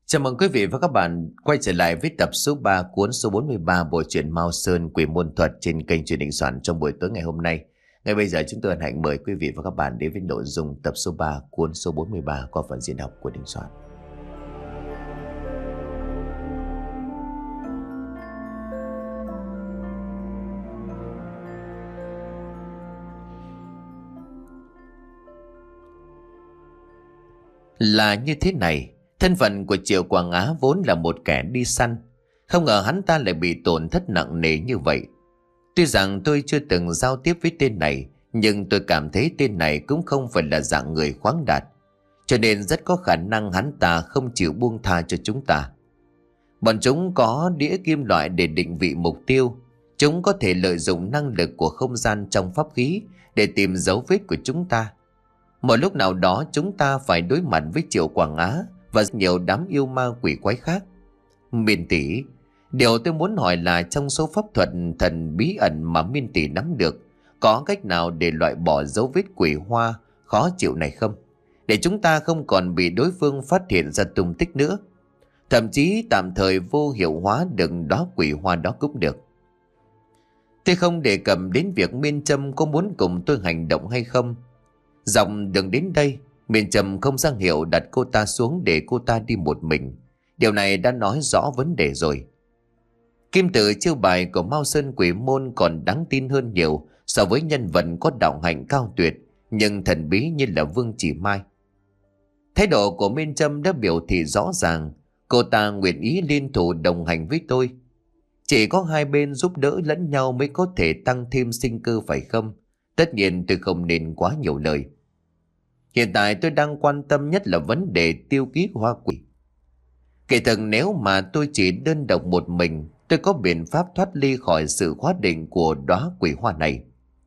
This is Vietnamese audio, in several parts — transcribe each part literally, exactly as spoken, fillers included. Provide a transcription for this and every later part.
Chào mừng quý vị và các bạn quay trở lại với tập số ba cuốn số bốn mươi ba bộ truyện Mao Sơn Quỷ Môn Thuật trên kênh Truyền Hình Soạn trong buổi tối ngày hôm nay. Ngay bây giờ chúng tôi hân hạnh mời quý vị và các bạn đến với nội dung tập số ba cuốn số bốn mươi ba qua phần diễn đọc của Đình Soạn. Là như thế này. Thân phận của Triệu Quảng Á vốn là một kẻ đi săn. Không ngờ hắn ta lại bị tổn thất nặng nề như vậy. Tuy rằng tôi chưa từng giao tiếp với tên này, nhưng tôi cảm thấy tên này cũng không phải là dạng người khoáng đạt. Cho nên rất có khả năng hắn ta không chịu buông tha cho chúng ta. Bọn chúng có đĩa kim loại để định vị mục tiêu. Chúng có thể lợi dụng năng lực của không gian trong pháp khí để tìm dấu vết của chúng ta. Một lúc nào đó chúng ta phải đối mặt với Triệu Quảng Á và nhiều đám yêu ma quỷ quái khác. Miên tỷ, điều tôi muốn hỏi là trong số pháp thuật thần bí ẩn mà Miên tỷ nắm được, có cách nào để loại bỏ dấu vết quỷ hoa khó chịu này không? Để chúng ta không còn bị đối phương phát hiện ra tung tích nữa. Thậm chí tạm thời vô hiệu hóa được đó quỷ hoa đó cũng được. Tôi không đề cập đến việc Miên Trâm có muốn cùng tôi hành động hay không. Dọc đường đến đây, Miên Trâm không ra hiệu đặt cô ta xuống để cô ta đi một mình. Điều này đã nói rõ vấn đề rồi. Kim tự chiêu bài của Mao Sơn Quỷ Môn còn đáng tin hơn nhiều so với nhân vật có đạo hạnh cao tuyệt nhưng thần bí như là Vương Chỉ Mai. Thái độ của Miên Trâm đã biểu thị rõ ràng cô ta nguyện ý liên thủ đồng hành với tôi. Chỉ có hai bên giúp đỡ lẫn nhau mới có thể tăng thêm sinh cơ phải không? Tất nhiên tôi không nên quá nhiều lời. Hiện tại tôi đang quan tâm nhất là vấn đề tiêu ký hoa quỷ. Kể thực nếu mà tôi chỉ đơn độc một mình, tôi có biện pháp thoát ly khỏi sự khóa định của đóa quỷ hoa này.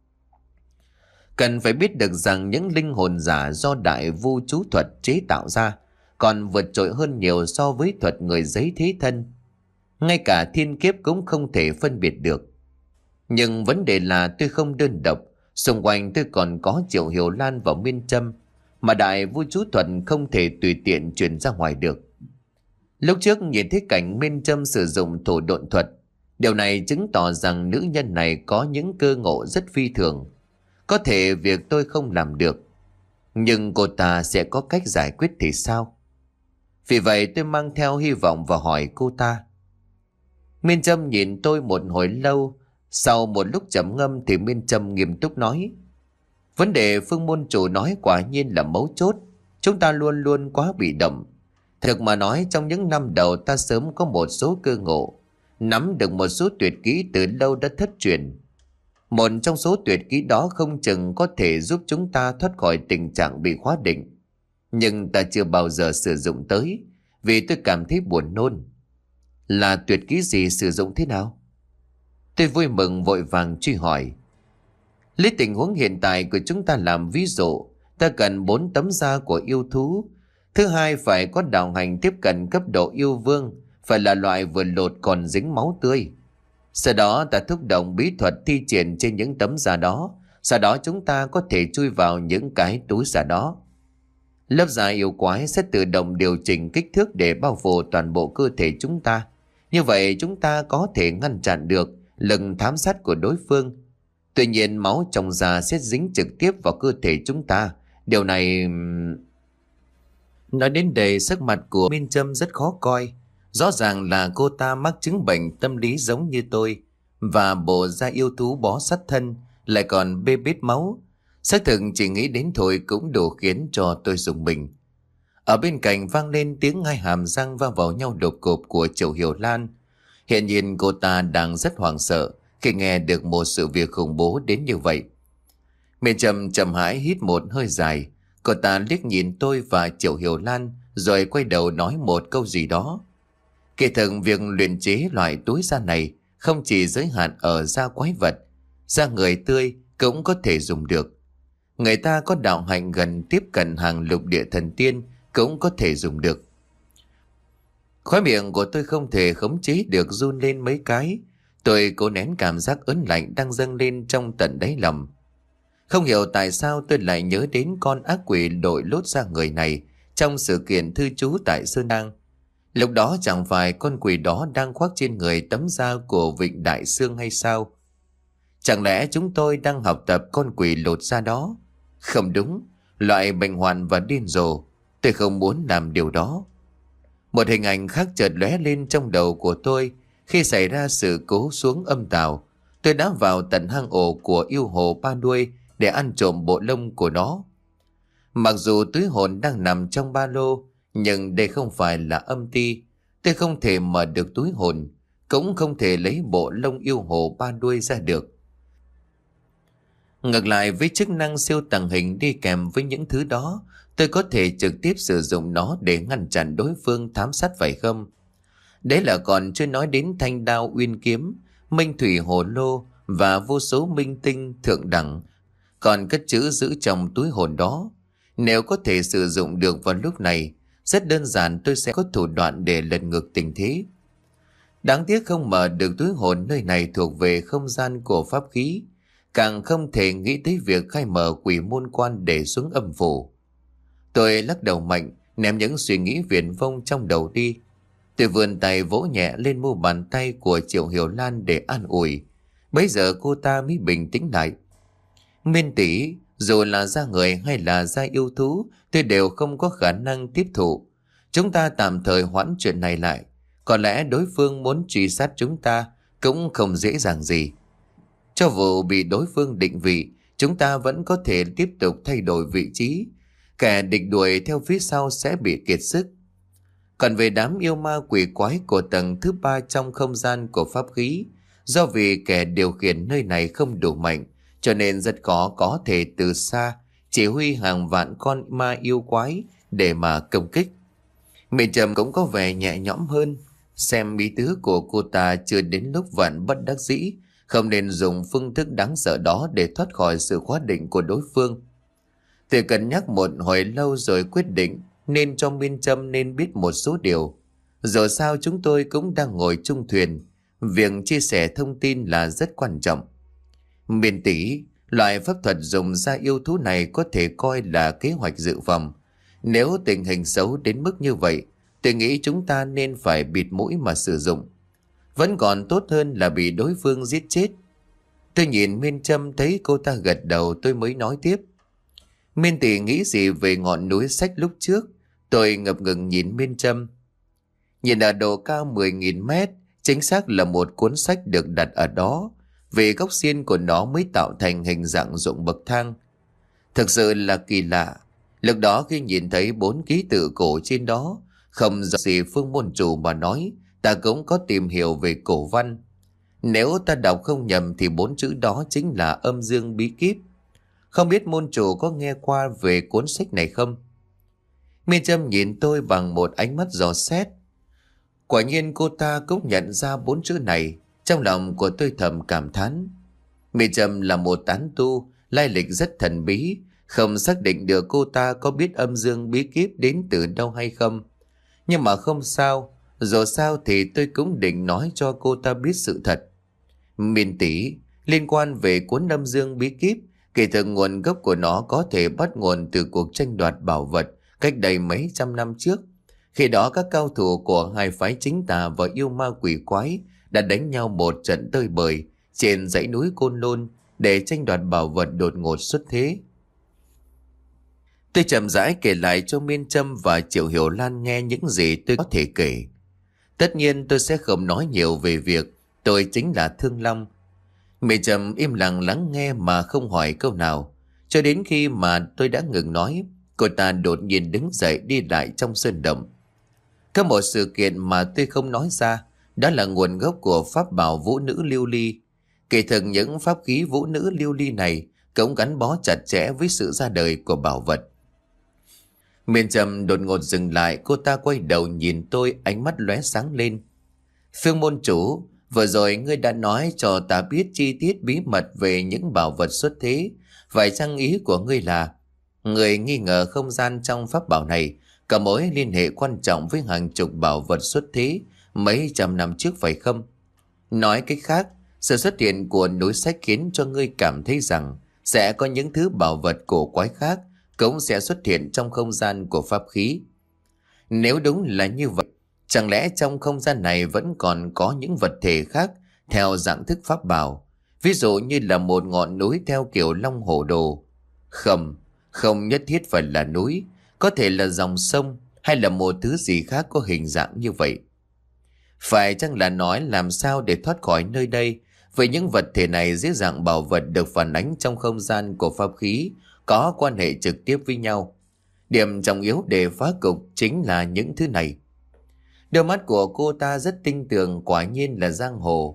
Cần phải biết được rằng những linh hồn giả do đại vu chú thuật chế tạo ra còn vượt trội hơn nhiều so với thuật người giấy thế thân. Ngay cả thiên kiếp cũng không thể phân biệt được. Nhưng vấn đề là tôi không đơn độc. Xung quanh tôi còn có Triệu Hiểu Lan và Miên Trâm, mà đại vu chú thuật không thể tùy tiện truyền ra ngoài được. Lúc trước nhìn thấy cảnh Miên Trâm sử dụng thổ độn thuật, điều này chứng tỏ rằng nữ nhân này có những cơ ngộ rất phi thường. Có thể việc tôi không làm được, nhưng cô ta sẽ có cách giải quyết thì sao? Vì vậy tôi mang theo hy vọng và hỏi cô ta. Miên Trâm nhìn tôi một hồi lâu. Sau một lúc trầm ngâm thì Miên Trâm nghiêm túc nói: vấn đề Phương môn chủ nói quả nhiên là mấu chốt. Chúng ta luôn luôn quá bị động. Thực mà nói, trong những năm đầu ta sớm có một số cơ ngộ, nắm được một số tuyệt kỹ từ lâu đã thất truyền. Một trong số tuyệt kỹ đó không chừng có thể giúp chúng ta thoát khỏi tình trạng bị khóa định. Nhưng ta chưa bao giờ sử dụng tới, vì tôi cảm thấy buồn nôn. Là tuyệt kỹ gì, sử dụng thế nào? Tôi vui mừng vội vàng truy hỏi. Lấy tình huống hiện tại của chúng ta làm ví dụ, ta cần bốn tấm da của yêu thú. Thứ hai, phải có đạo hành tiếp cận cấp độ yêu vương, phải là loại vừa lột còn dính máu tươi. Sau đó ta thúc động bí thuật thi triển trên những tấm da đó. Sau đó chúng ta có thể chui vào những cái túi da đó. Lớp da yêu quái sẽ tự động điều chỉnh kích thước để bao phủ toàn bộ cơ thể chúng ta. Như vậy chúng ta có thể ngăn chặn được lực thám sát của đối phương. Tuy nhiên máu trong da sẽ dính trực tiếp vào cơ thể chúng ta. Điều này... Nói đến đây sắc mặt của Miên Trâm rất khó coi. Rõ ràng là cô ta mắc chứng bệnh tâm lý giống như tôi. Và bộ da yêu thú bó sát thân, lại còn bê bết máu. Xác thực chỉ nghĩ đến thôi cũng đủ khiến cho tôi rùng mình. Ở bên cạnh vang lên tiếng hai hàm răng va vào nhau đột cộp của Triệu Hiểu Lan. Hiện nhiên cô ta đang rất hoảng sợ khi nghe được một sự việc khủng bố đến như vậy. Miên Trâm chậm hãi hít một hơi dài. Cô ta liếc nhìn tôi và Triệu Hiểu Lan rồi quay đầu nói một câu gì đó. Kỳ thực việc luyện chế loại túi da này không chỉ giới hạn ở da quái vật, da người tươi cũng có thể dùng được. Người ta có đạo hạnh gần tiếp cận hàng lục địa thần tiên cũng có thể dùng được. Khóe miệng của tôi không thể khống chế được run lên mấy cái. Tôi cố nén cảm giác ớn lạnh đang dâng lên trong tận đáy lòng. Không hiểu tại sao tôi lại nhớ đến con ác quỷ đội lốt ra người này trong sự kiện thư trú tại Sơn Đăng. Lúc đó chẳng phải con quỷ đó đang khoác trên người tấm da của Vịnh Đại Sương hay sao? Chẳng lẽ chúng tôi đang học tập con quỷ lột da đó? Không đúng, loại bệnh hoạn và điên rồ. Tôi không muốn làm điều đó. Một hình ảnh khác chợt lóe lên trong đầu của tôi. Khi xảy ra sự cố xuống âm tàu, tôi đã vào tận hang ổ của yêu hồ ba đuôi để ăn trộm bộ lông của nó. Mặc dù túi hồn đang nằm trong ba lô, nhưng đây không phải là âm ty. Tôi không thể mở được túi hồn, cũng không thể lấy bộ lông yêu hồ ba đuôi ra được. Ngược lại, với chức năng siêu tàng hình đi kèm với những thứ đó, tôi có thể trực tiếp sử dụng nó để ngăn chặn đối phương thám sát phải không? Đấy là còn chưa nói đến thanh đao uyên kiếm, minh thủy hồ lô và vô số minh tinh thượng đẳng còn cất chữ giữ trong túi hồn đó. Nếu có thể sử dụng được vào lúc này, rất đơn giản tôi sẽ có thủ đoạn để lật ngược tình thế. Đáng tiếc không mở được túi hồn, nơi này thuộc về không gian của pháp khí, càng không thể nghĩ tới việc khai mở quỷ môn quan để xuống âm phủ. Tôi lắc đầu mạnh, ném những suy nghĩ viển vông trong đầu đi. Tôi vươn tay vỗ nhẹ lên mu bàn tay của Triệu Hiểu Lan để an ủi. Bấy giờ cô ta mới bình tĩnh lại. Miên tỷ, dù là da người hay là da yêu thú, tôi đều không có khả năng tiếp thụ. Chúng ta tạm thời hoãn chuyện này lại. Có lẽ đối phương muốn truy sát chúng ta cũng không dễ dàng gì. Cho dù bị đối phương định vị, chúng ta vẫn có thể tiếp tục thay đổi vị trí. Kẻ địch đuổi theo phía sau sẽ bị kiệt sức. Còn về đám yêu ma quỷ quái của tầng thứ ba trong không gian của pháp khí, do vì kẻ điều khiển nơi này không đủ mạnh, cho nên rất khó có thể từ xa chỉ huy hàng vạn con ma yêu quái để mà công kích. Mị Trầm cũng có vẻ nhẹ nhõm hơn, xem ý tứ của cô ta chưa đến lúc vạn bất đắc dĩ, không nên dùng phương thức đáng sợ đó để thoát khỏi sự khóa định của đối phương. Tôi cân nhắc một hồi lâu rồi quyết định nên cho Miên Trâm nên biết một số điều. Dù sao chúng tôi cũng đang ngồi chung thuyền, việc chia sẻ thông tin là rất quan trọng. Miên tỷ, loại pháp thuật dùng da yêu thú này có thể coi là kế hoạch dự phòng. Nếu tình hình xấu đến mức như vậy, tôi nghĩ chúng ta nên phải bịt mũi mà sử dụng. Vẫn còn tốt hơn là bị đối phương giết chết. Tôi nhìn Miên Trâm thấy cô ta gật đầu, tôi mới nói tiếp. Miên tỷ nghĩ gì về ngọn núi sách lúc trước? Tôi ngập ngừng nhìn Miên Trâm. Nhìn ở độ cao mười nghìn mét, chính xác là một cuốn sách được đặt ở đó. Vì góc xiên của nó mới tạo thành hình dạng ruộng bậc thang. Thực sự là kỳ lạ. Lúc đó khi nhìn thấy bốn ký tự cổ trên đó, không do gì Phương môn chủ mà nói, ta cũng có tìm hiểu về cổ văn. Nếu ta đọc không nhầm thì bốn chữ đó chính là âm dương bí kíp. Không biết môn chủ có nghe qua về cuốn sách này không? Miên Trâm nhìn tôi bằng một ánh mắt dò xét. Quả nhiên cô ta cũng nhận ra bốn chữ này. Trong lòng của tôi thầm cảm thán. Miên Trâm là một tán tu, lai lịch rất thần bí, không xác định được cô ta có biết âm dương bí kíp đến từ đâu hay không. Nhưng mà không sao, dù sao thì tôi cũng định nói cho cô ta biết sự thật. Miên tỷ, liên quan về cuốn âm dương bí kíp, kỳ thực nguồn gốc của nó có thể bắt nguồn từ cuộc tranh đoạt bảo vật cách đây mấy trăm năm trước. Khi đó các cao thủ của hai phái chính tà và yêu ma quỷ quái đã đánh nhau một trận tơi bời trên dãy núi Côn Lôn để tranh đoạt bảo vật đột ngột xuất thế. Tôi chậm rãi kể lại cho Miên Trâm và Triệu Hiểu Lan nghe những gì tôi có thể kể. Tất nhiên tôi sẽ không nói nhiều về việc tôi chính là Thương Long. Miên Trâm im lặng lắng nghe mà không hỏi câu nào. Cho đến khi mà tôi đã ngừng nói, cô ta đột nhiên đứng dậy đi lại trong sơn động. Có một sự kiện mà tôi không nói ra, đó là nguồn gốc của pháp bảo vũ nữ lưu ly. Kỳ thực những pháp khí vũ nữ lưu ly này cũng gắn bó chặt chẽ với sự ra đời của bảo vật. Miên Trâm đột ngột dừng lại, cô ta quay đầu nhìn tôi, ánh mắt lóe sáng lên. Phương môn chủ, vừa rồi ngươi đã nói cho ta biết chi tiết bí mật về những bảo vật xuất thế. Phải chăng ý của ngươi là người nghi ngờ không gian trong pháp bảo này có mối liên hệ quan trọng với hàng chục bảo vật xuất thế mấy trăm năm trước phải không? Nói cách khác, sự xuất hiện của núi sách khiến cho ngươi cảm thấy rằng sẽ có những thứ bảo vật cổ quái khác cũng sẽ xuất hiện trong không gian của pháp khí. Nếu đúng là như vậy, Chẳng lẽ trong không gian này vẫn còn có những vật thể khác theo dạng thức pháp bảo, ví dụ như là một ngọn núi theo kiểu Long Hổ Đồ? Không, không nhất thiết phải là núi, có thể là dòng sông hay là một thứ gì khác có hình dạng như vậy. Phải chăng là nói làm sao để thoát khỏi nơi đây? Với những vật thể này dưới dạng bảo vật được phản ánh trong không gian của pháp khí có quan hệ trực tiếp với nhau. Điểm trọng yếu để phá cục chính là những thứ này. Đôi mắt của cô ta rất tinh tường, quả nhiên là giang hồ.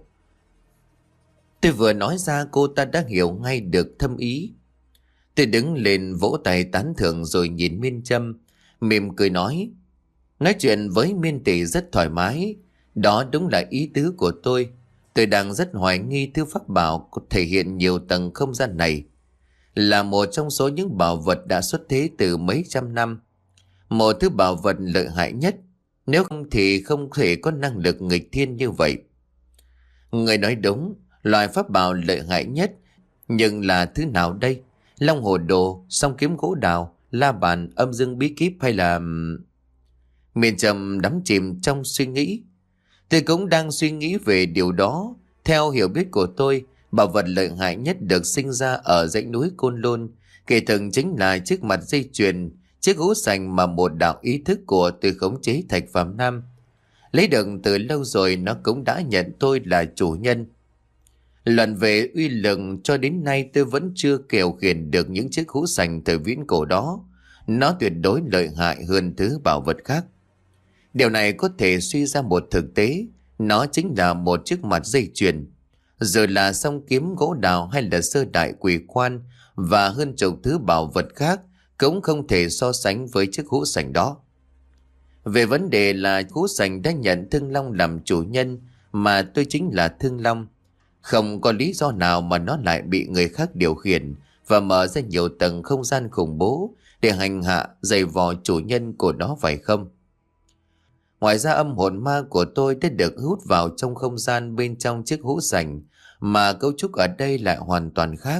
Tôi vừa nói ra cô ta đã hiểu ngay được thâm ý. Tôi đứng lên vỗ tay tán thưởng rồi nhìn Miên Trâm, mỉm cười nói. Nói chuyện với Miên tỷ rất thoải mái, đó đúng là ý tứ của tôi. Tôi đang rất hoài nghi thứ pháp bảo có thể hiện nhiều tầng không gian này, là một trong số những bảo vật đã xuất thế từ mấy trăm năm. Một thứ bảo vật lợi hại nhất, nếu không thì không thể có năng lực nghịch thiên như vậy. Người nói đúng, loại pháp bảo lợi hại nhất, nhưng là thứ nào đây? Long Hổ Đồ, song kiếm gỗ đào, la bàn, âm dương bí kíp hay là... Miên Trâm đắm chìm trong suy nghĩ. Tôi cũng đang suy nghĩ về điều đó. Theo hiểu biết của tôi, bảo vật lợi hại nhất được sinh ra ở dãy núi Côn Lôn kỳ thực chính là chiếc mặt dây chuyền, chiếc hũ sành mà một đạo ý thức của tôi khống chế Thạch Phàm Nam. Lấy được từ lâu rồi nó cũng đã nhận tôi là chủ nhân. Luận về uy lực cho đến nay tôi vẫn chưa kèo khiển được những chiếc hũ sành thời viễn cổ đó. Nó tuyệt đối lợi hại hơn thứ bảo vật khác. Điều này có thể suy ra một thực tế, nó chính là một chiếc mặt dây chuyền. Rồi là song kiếm gỗ đào hay là sơ đại quỷ quan và hơn chục thứ bảo vật khác cũng không thể so sánh với chiếc hũ sành đó. Về vấn đề là hũ sành đã nhận Thương Long làm chủ nhân, mà tôi chính là Thương Long, không có lý do nào mà nó lại bị người khác điều khiển và mở ra nhiều tầng không gian khủng bố để hành hạ giày vò chủ nhân của nó, phải không? Ngoài ra âm hồn ma của tôi đã được hút vào trong không gian bên trong chiếc hũ sành, mà cấu trúc ở đây lại hoàn toàn khác.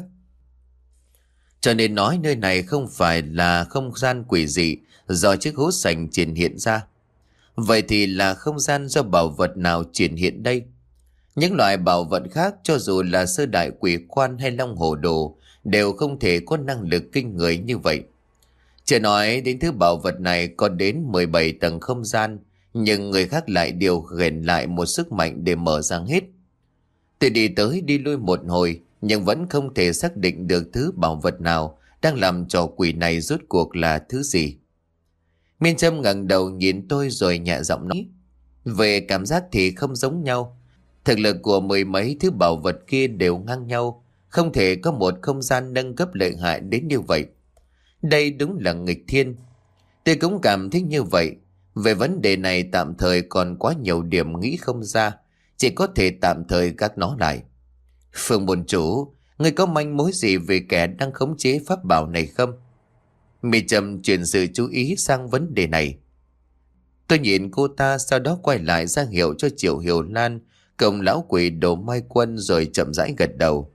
Cho nên nói nơi này không phải là không gian quỷ dị do chiếc hũ sành triển hiện ra. Vậy thì là không gian do bảo vật nào triển hiện đây? Những loại bảo vật khác, cho dù là sơ đại quỷ quan hay Long Hổ Đồ, đều không thể có năng lực kinh người như vậy. Chưa nói đến thứ bảo vật này có đến mười bảy tầng không gian, nhưng người khác lại điều khiển lại một sức mạnh để mở ra hết. Tôi đi tới đi lui một hồi, nhưng vẫn không thể xác định được thứ bảo vật nào đang làm trò quỷ này rốt cuộc là thứ gì. Miên Trâm ngẩng đầu nhìn tôi rồi nhẹ giọng nói. Về cảm giác thì không giống nhau. Thực lực của mười mấy thứ bảo vật kia đều ngang nhau, không thể có một không gian nâng cấp lợi hại đến như vậy. Đây đúng là nghịch thiên. Tôi cũng cảm thấy như vậy. Về vấn đề này tạm thời còn quá nhiều điểm nghĩ không ra, chỉ có thể tạm thời gác nó lại. Phương môn chủ, người có manh mối gì về kẻ đang khống chế pháp bảo này không? Mị Trầm chuyển sự chú ý sang vấn đề này. Tôi nhìn cô ta, sau đó quay lại ra hiệu cho Triệu Hiểu Lan cùng lão quỷ Đồ Mai Quân rồi chậm rãi gật đầu.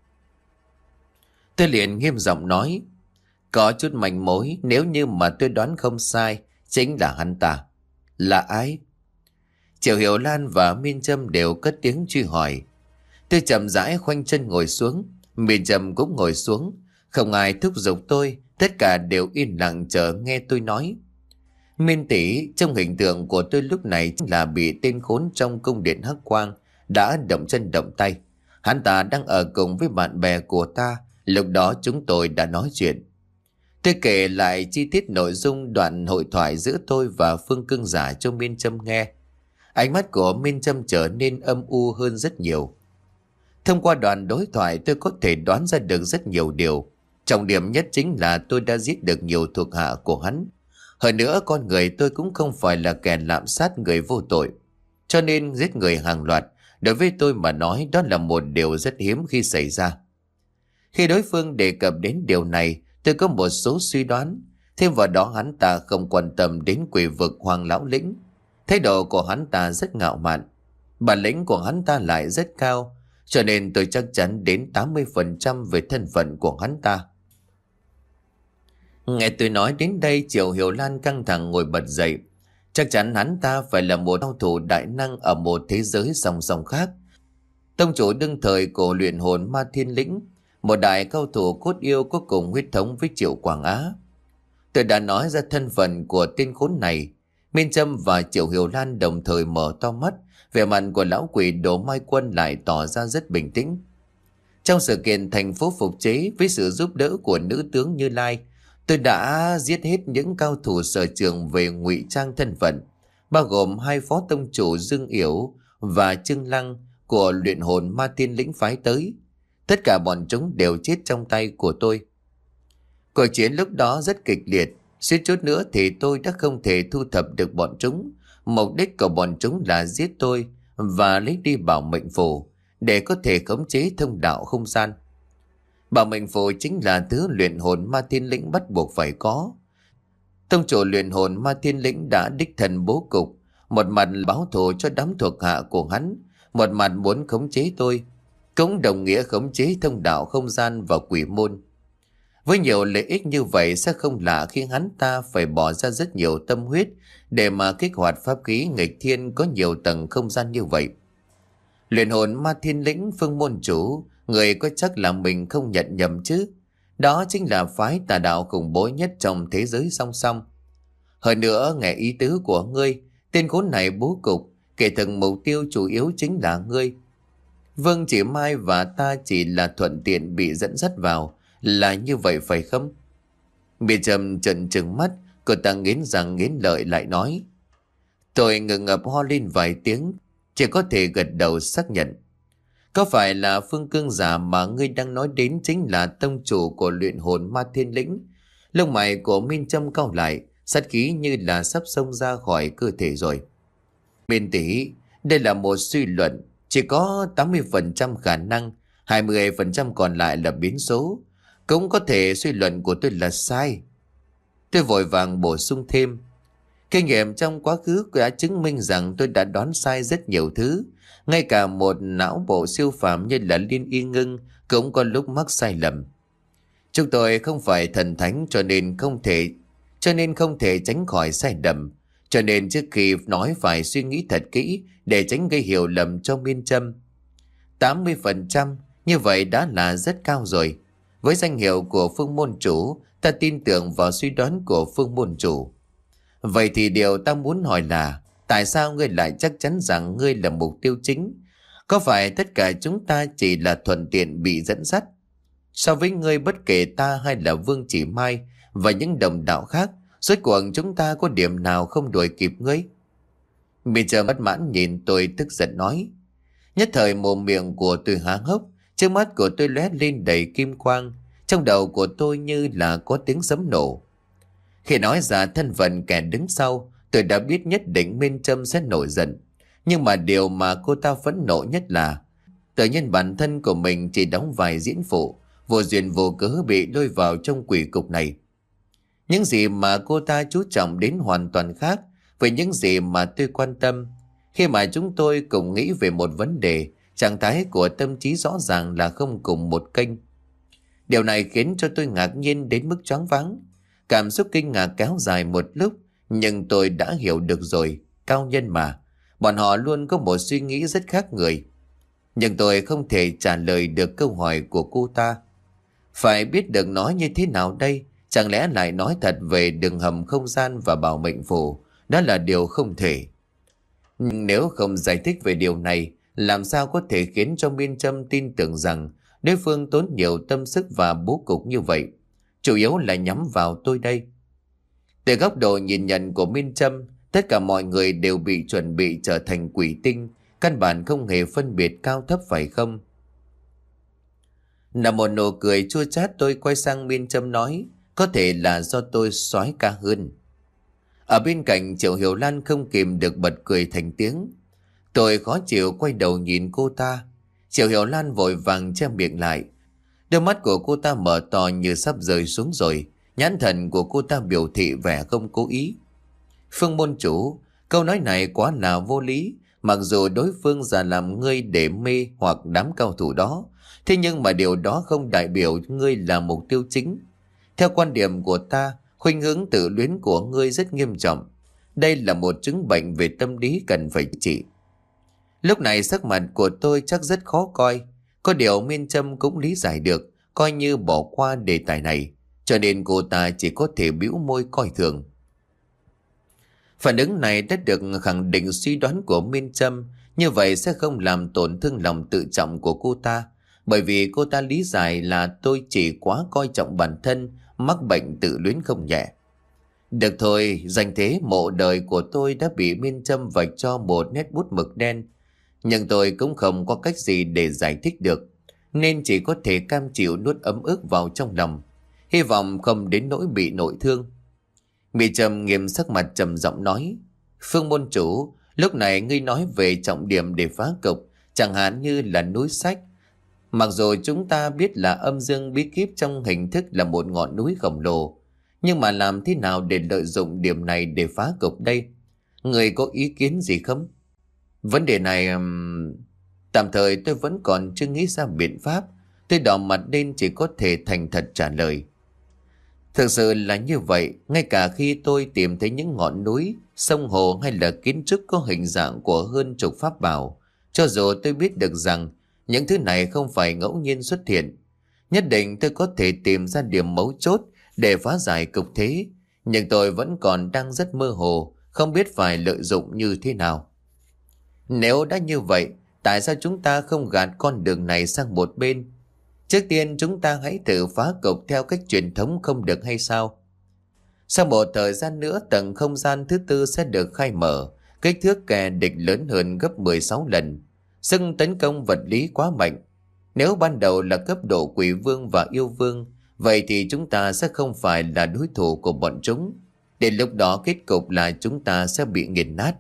Tôi liền nghiêm giọng nói, có chút manh mối, nếu như mà tôi đoán không sai, chính là hắn ta. Là ai? Triệu Hiểu Lan và Miên Trâm đều cất tiếng truy hỏi. Tôi chậm rãi khoanh chân ngồi xuống, Miên Trâm cũng ngồi xuống. Không ai thúc giục tôi, tất cả đều yên lặng chờ nghe tôi nói. Miên tỷ, trong hình tượng của tôi lúc này chính là bị tên khốn trong cung điện Hắc Quang đã động chân động tay. Hắn ta đang ở cùng với bạn bè của ta, lúc đó chúng tôi đã nói chuyện. Tôi kể lại chi tiết nội dung đoạn hội thoại giữa tôi và Phương Cương Giả cho Miên Trâm nghe. Ánh mắt của Miên Trâm trở nên âm u hơn rất nhiều. Thông qua đoạn đối thoại tôi có thể đoán ra được rất nhiều điều. Trọng điểm nhất chính là tôi đã giết được nhiều thuộc hạ của hắn. Hơn nữa con người tôi cũng không phải là kẻ lạm sát người vô tội. Cho nên giết người hàng loạt, đối với tôi mà nói đó là một điều rất hiếm khi xảy ra. Khi đối phương đề cập đến điều này, tôi có một số suy đoán. Thêm vào đó hắn ta không quan tâm đến quỷ vực Hoàng Lão Lĩnh. Thái độ của hắn ta rất ngạo mạn. Bản lĩnh của hắn ta lại rất cao. Cho nên tôi chắc chắn đến tám mươi phần trăm về thân phận của hắn ta. Nghe tôi nói đến đây, Triệu Hiểu Lan căng thẳng ngồi bật dậy. Chắc chắn hắn ta phải là một cao thủ đại năng ở một thế giới song song khác. Tông chủ đương thời của luyện hồn ma thiên lĩnh, một đại cao thủ cốt yêu có cùng huyết thống với Triệu Quảng Á. Tôi đã nói ra thân phận của tên khốn này. Minh Trâm và Triệu Hiểu Lan đồng thời mở to mắt, vẻ mặt của lão quỷ Đỗ Mai Quân lại tỏ ra rất bình tĩnh. Trong sự kiện thành phố phục chế, với sự giúp đỡ của nữ tướng Như Lai, tôi đã giết hết những cao thủ sở trường về ngụy trang thân phận, bao gồm hai phó tông chủ Dương Yểu và Trương Lăng của luyện hồn ma thiên lĩnh phái tới. Tất cả bọn chúng đều chết trong tay của tôi. Cuộc chiến lúc đó rất kịch liệt, suýt chút nữa thì tôi đã không thể thu thập được bọn chúng. Mục đích của bọn chúng là giết tôi và lấy đi bảo mệnh phù để có thể khống chế thông đạo không gian. Bảo mệnh phù chính là thứ luyện hồn ma thiên lĩnh bắt buộc phải có. Tông chủ luyện hồn ma thiên lĩnh đã đích thân bố cục, một mặt báo thù cho đám thuộc hạ của hắn, một mặt muốn khống chế tôi, cũng đồng nghĩa khống chế thông đạo không gian và quỷ môn. Với nhiều lợi ích như vậy sẽ không lạ khi hắn ta phải bỏ ra rất nhiều tâm huyết để mà kích hoạt pháp khí nghịch thiên có nhiều tầng không gian như vậy. Luyện hồn ma thiên lĩnh Phương môn chủ, người có chắc là mình không nhận nhầm chứ? Đó chính là phái tà đạo khủng bố nhất trong thế giới song song. Hơn nữa, nghe ý tứ của ngươi, tên khốn này bố cục, kể từng mục tiêu chủ yếu chính là ngươi. Vâng, chỉ Mai và ta chỉ là thuận tiện bị dẫn dắt vào, là như vậy phải không? Bị Trầm trợn trừng mắt, cô ta nghiến răng nghiến lợi lại nói. Tôi ngừng ngập ho lên vài tiếng, chỉ có thể gật đầu xác nhận. Có phải là Phương Cương giả mà ngươi đang nói đến chính là tông chủ của luyện hồn ma thiên lĩnh? Lông mày của Minh Trâm cau lại, sát khí như là sắp xông ra khỏi cơ thể rồi. Minh tỷ, đây là một suy luận, chỉ có tám mươi phần trăm khả năng, hai mươi phần trăm còn lại là biến số. Cũng có thể suy luận của tôi là sai. Tôi vội vàng bổ sung thêm. Kinh nghiệm trong quá khứ đã chứng minh rằng tôi đã đoán sai rất nhiều thứ. Ngay cả một não bộ siêu phàm như là Liên Y Ngưng cũng có lúc mắc sai lầm. Chúng tôi không phải thần thánh cho nên không thể cho nên không thể tránh khỏi sai lầm. Cho nên trước khi nói phải suy nghĩ thật kỹ để tránh gây hiểu lầm cho Miên Trâm. tám mươi phần trăm như vậy đã là rất cao rồi. Với danh hiệu của Phương môn chủ, ta tin tưởng vào suy đoán của Phương môn chủ. Vậy thì điều ta muốn hỏi là, tại sao ngươi lại chắc chắn rằng ngươi là mục tiêu chính? Có phải tất cả chúng ta chỉ là thuận tiện bị dẫn dắt? So với ngươi, bất kể ta hay là Vương Chỉ Mai và những đồng đạo khác, rốt cuộc chúng ta có điểm nào không đuổi kịp ngươi? Mình chờ bất mãn nhìn tôi tức giận nói. Nhất thời mồm miệng của tôi há hốc, trước mắt của tôi lóe lên đầy kim quang, trong đầu của tôi như là có tiếng sấm nổ. Khi nói ra thân phận kẻ đứng sau, tôi đã biết nhất định Minh Trâm sẽ nổi giận. Nhưng mà điều mà cô ta phẫn nộ nhất là tự nhiên bản thân của mình chỉ đóng vai diễn phụ, vô duyên vô cớ bị lôi vào trong quỷ cục này. Những gì mà cô ta chú trọng đến hoàn toàn khác với những gì mà tôi quan tâm. Khi mà chúng tôi cùng nghĩ về một vấn đề, trạng thái của tâm trí rõ ràng là không cùng một kênh. Điều này khiến cho tôi ngạc nhiên đến mức choáng váng. Cảm xúc kinh ngạc kéo dài một lúc, nhưng tôi đã hiểu được rồi, cao nhân mà, bọn họ luôn có một suy nghĩ rất khác người. Nhưng tôi không thể trả lời được câu hỏi của cô ta. Phải biết được nói như thế nào đây? Chẳng lẽ lại nói thật về đường hầm không gian và bảo mệnh phù? Đó là điều không thể. Nhưng nếu không giải thích về điều này, làm sao có thể khiến cho Miên Trâm tin tưởng rằng đối phương tốn nhiều tâm sức và bố cục như vậy, chủ yếu là nhắm vào tôi đây? Từ góc độ nhìn nhận của Miên Trâm, tất cả mọi người đều bị chuẩn bị trở thành quỷ tinh, căn bản không hề phân biệt cao thấp phải không? Nằm một nụ cười chua chát, tôi quay sang Miên Trâm nói, có thể là do tôi soái ca hơn. Ở bên cạnh, Triệu Hiểu Lan không kìm được bật cười thành tiếng. Tôi khó chịu quay đầu nhìn cô ta. Triệu Hiểu Lan vội vàng che miệng lại. Đôi mắt của cô ta mở to như sắp rơi xuống rồi. Nhãn thần của cô ta biểu thị vẻ không cố ý. Phương môn chủ, câu nói này quá là vô lý. Mặc dù đối phương giả làm ngươi để mê hoặc đám cao thủ đó, thế nhưng mà điều đó không đại biểu ngươi là mục tiêu chính. Theo quan điểm của ta, khuynh hướng tự luyến của ngươi rất nghiêm trọng. Đây là một chứng bệnh về tâm lý cần phải trị. Lúc này sắc mặt của tôi chắc rất khó coi. Có điều Miên Trâm cũng lý giải được, coi như bỏ qua đề tài này, cho nên cô ta chỉ có thể bĩu môi coi thường. Phản ứng này đã được khẳng định suy đoán của Miên Trâm, như vậy sẽ không làm tổn thương lòng tự trọng của cô ta, bởi vì cô ta lý giải là tôi chỉ quá coi trọng bản thân, mắc bệnh tự luyến không nhẹ. Được thôi, danh thế mộ đời của tôi đã bị Miên Trâm vạch cho một nét bút mực đen, nhưng tôi cũng không có cách gì để giải thích được, nên chỉ có thể cam chịu nuốt ấm ức vào trong lòng, hy vọng không đến nỗi bị nội thương. Miên Trâm nghiêm sắc mặt trầm giọng nói: Phương môn chủ, lúc này ngươi nói về trọng điểm để phá cục, chẳng hạn như là núi Sách. Mặc dù chúng ta biết là âm dương bí kíp trong hình thức là một ngọn núi khổng lồ, nhưng mà làm thế nào để lợi dụng điểm này để phá cục đây? Người có ý kiến gì không? Vấn đề này um, tạm thời tôi vẫn còn chưa nghĩ ra biện pháp. Tôi đỏ mặt lên chỉ có thể thành thật trả lời. Thực sự là như vậy, ngay cả khi tôi tìm thấy những ngọn núi, sông hồ hay là kiến trúc có hình dạng của hơn chục pháp bảo, cho dù tôi biết được rằng những thứ này không phải ngẫu nhiên xuất hiện, nhất định tôi có thể tìm ra điểm mấu chốt để phá giải cục thế, nhưng tôi vẫn còn đang rất mơ hồ, không biết phải lợi dụng như thế nào. Nếu đã như vậy, tại sao chúng ta không gạt con đường này sang một bên? Trước tiên chúng ta hãy thử phá cục theo cách truyền thống không được hay sao? Sau một thời gian nữa, tầng không gian thứ tư sẽ được khai mở, kích thước kẻ địch lớn hơn gấp mười sáu lần. Sức tấn công vật lý quá mạnh. Nếu ban đầu là cấp độ quỷ vương và yêu vương, vậy thì chúng ta sẽ không phải là đối thủ của bọn chúng. Đến lúc đó kết cục là chúng ta sẽ bị nghiền nát.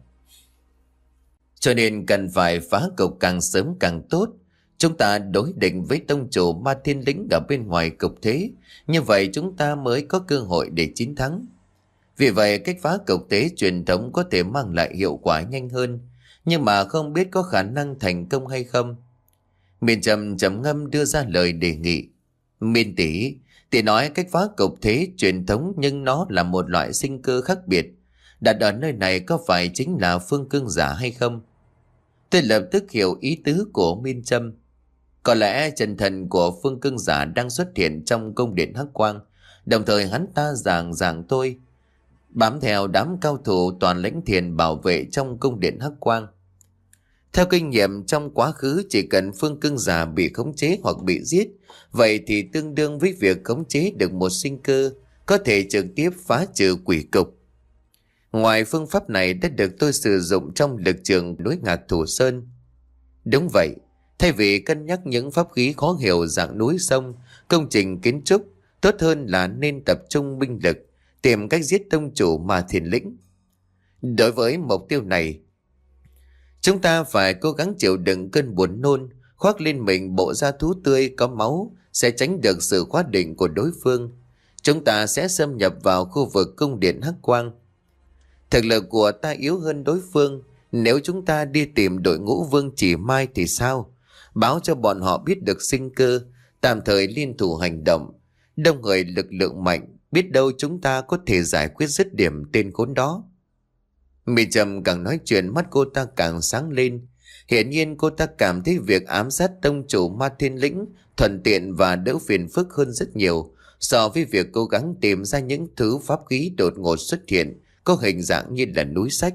Cho nên cần phải phá cục càng sớm càng tốt. Chúng ta đối địch với tông chủ Ma Thiên Lĩnh ở bên ngoài cục thế, như vậy chúng ta mới có cơ hội để chiến thắng. Vì vậy cách phá cục thế truyền thống có thể mang lại hiệu quả nhanh hơn, nhưng mà không biết có khả năng thành công hay không. Miên Trâm trầm ngâm đưa ra lời đề nghị. Miên tỷ, tỷ nói cách phá cục thế truyền thống nhưng nó là một loại sinh cơ khác biệt. Đặt ở nơi này có phải chính là phương cương giả hay không? Tôi lập tức hiểu ý tứ của Miên Trâm. Có lẽ chân thần của phương cương giả đang xuất hiện trong cung điện Hắc Quang, đồng thời hắn ta giảng giảng tôi bám theo đám cao thủ toàn lãnh thiền bảo vệ trong cung điện Hắc Quang. Theo kinh nghiệm trong quá khứ, chỉ cần phương cương giả bị khống chế hoặc bị giết, vậy thì tương đương với việc khống chế được một sinh cơ, có thể trực tiếp phá trừ quỷ cục. Ngoài phương pháp này đã được tôi sử dụng trong lực trường đối ngạc Thủ Sơn. Đúng vậy, thay vì cân nhắc những pháp khí khó hiểu dạng núi sông, công trình kiến trúc, tốt hơn là nên tập trung binh lực, tìm cách giết tông chủ Ma Thiên Lĩnh. Đối với mục tiêu này, chúng ta phải cố gắng chịu đựng cơn buồn nôn, khoác lên mình bộ da thú tươi có máu, sẽ tránh được sự khóa định của đối phương. Chúng ta sẽ xâm nhập vào khu vực cung điện Hắc Quang. Thực lực của ta yếu hơn đối phương, nếu chúng ta đi tìm đội ngũ Vương Chỉ Mai thì sao? Báo cho bọn họ biết được sinh cơ, tạm thời liên thủ hành động. Đông người lực lượng mạnh, biết đâu chúng ta có thể giải quyết dứt điểm tên khốn đó. Mị Trầm càng nói chuyện mắt cô ta càng sáng lên. Hiển nhiên cô ta cảm thấy việc ám sát tông chủ Ma Thiên Lĩnh thuận tiện và đỡ phiền phức hơn rất nhiều so với việc cố gắng tìm ra những thứ pháp khí đột ngột xuất hiện có hình dạng như là núi Sách.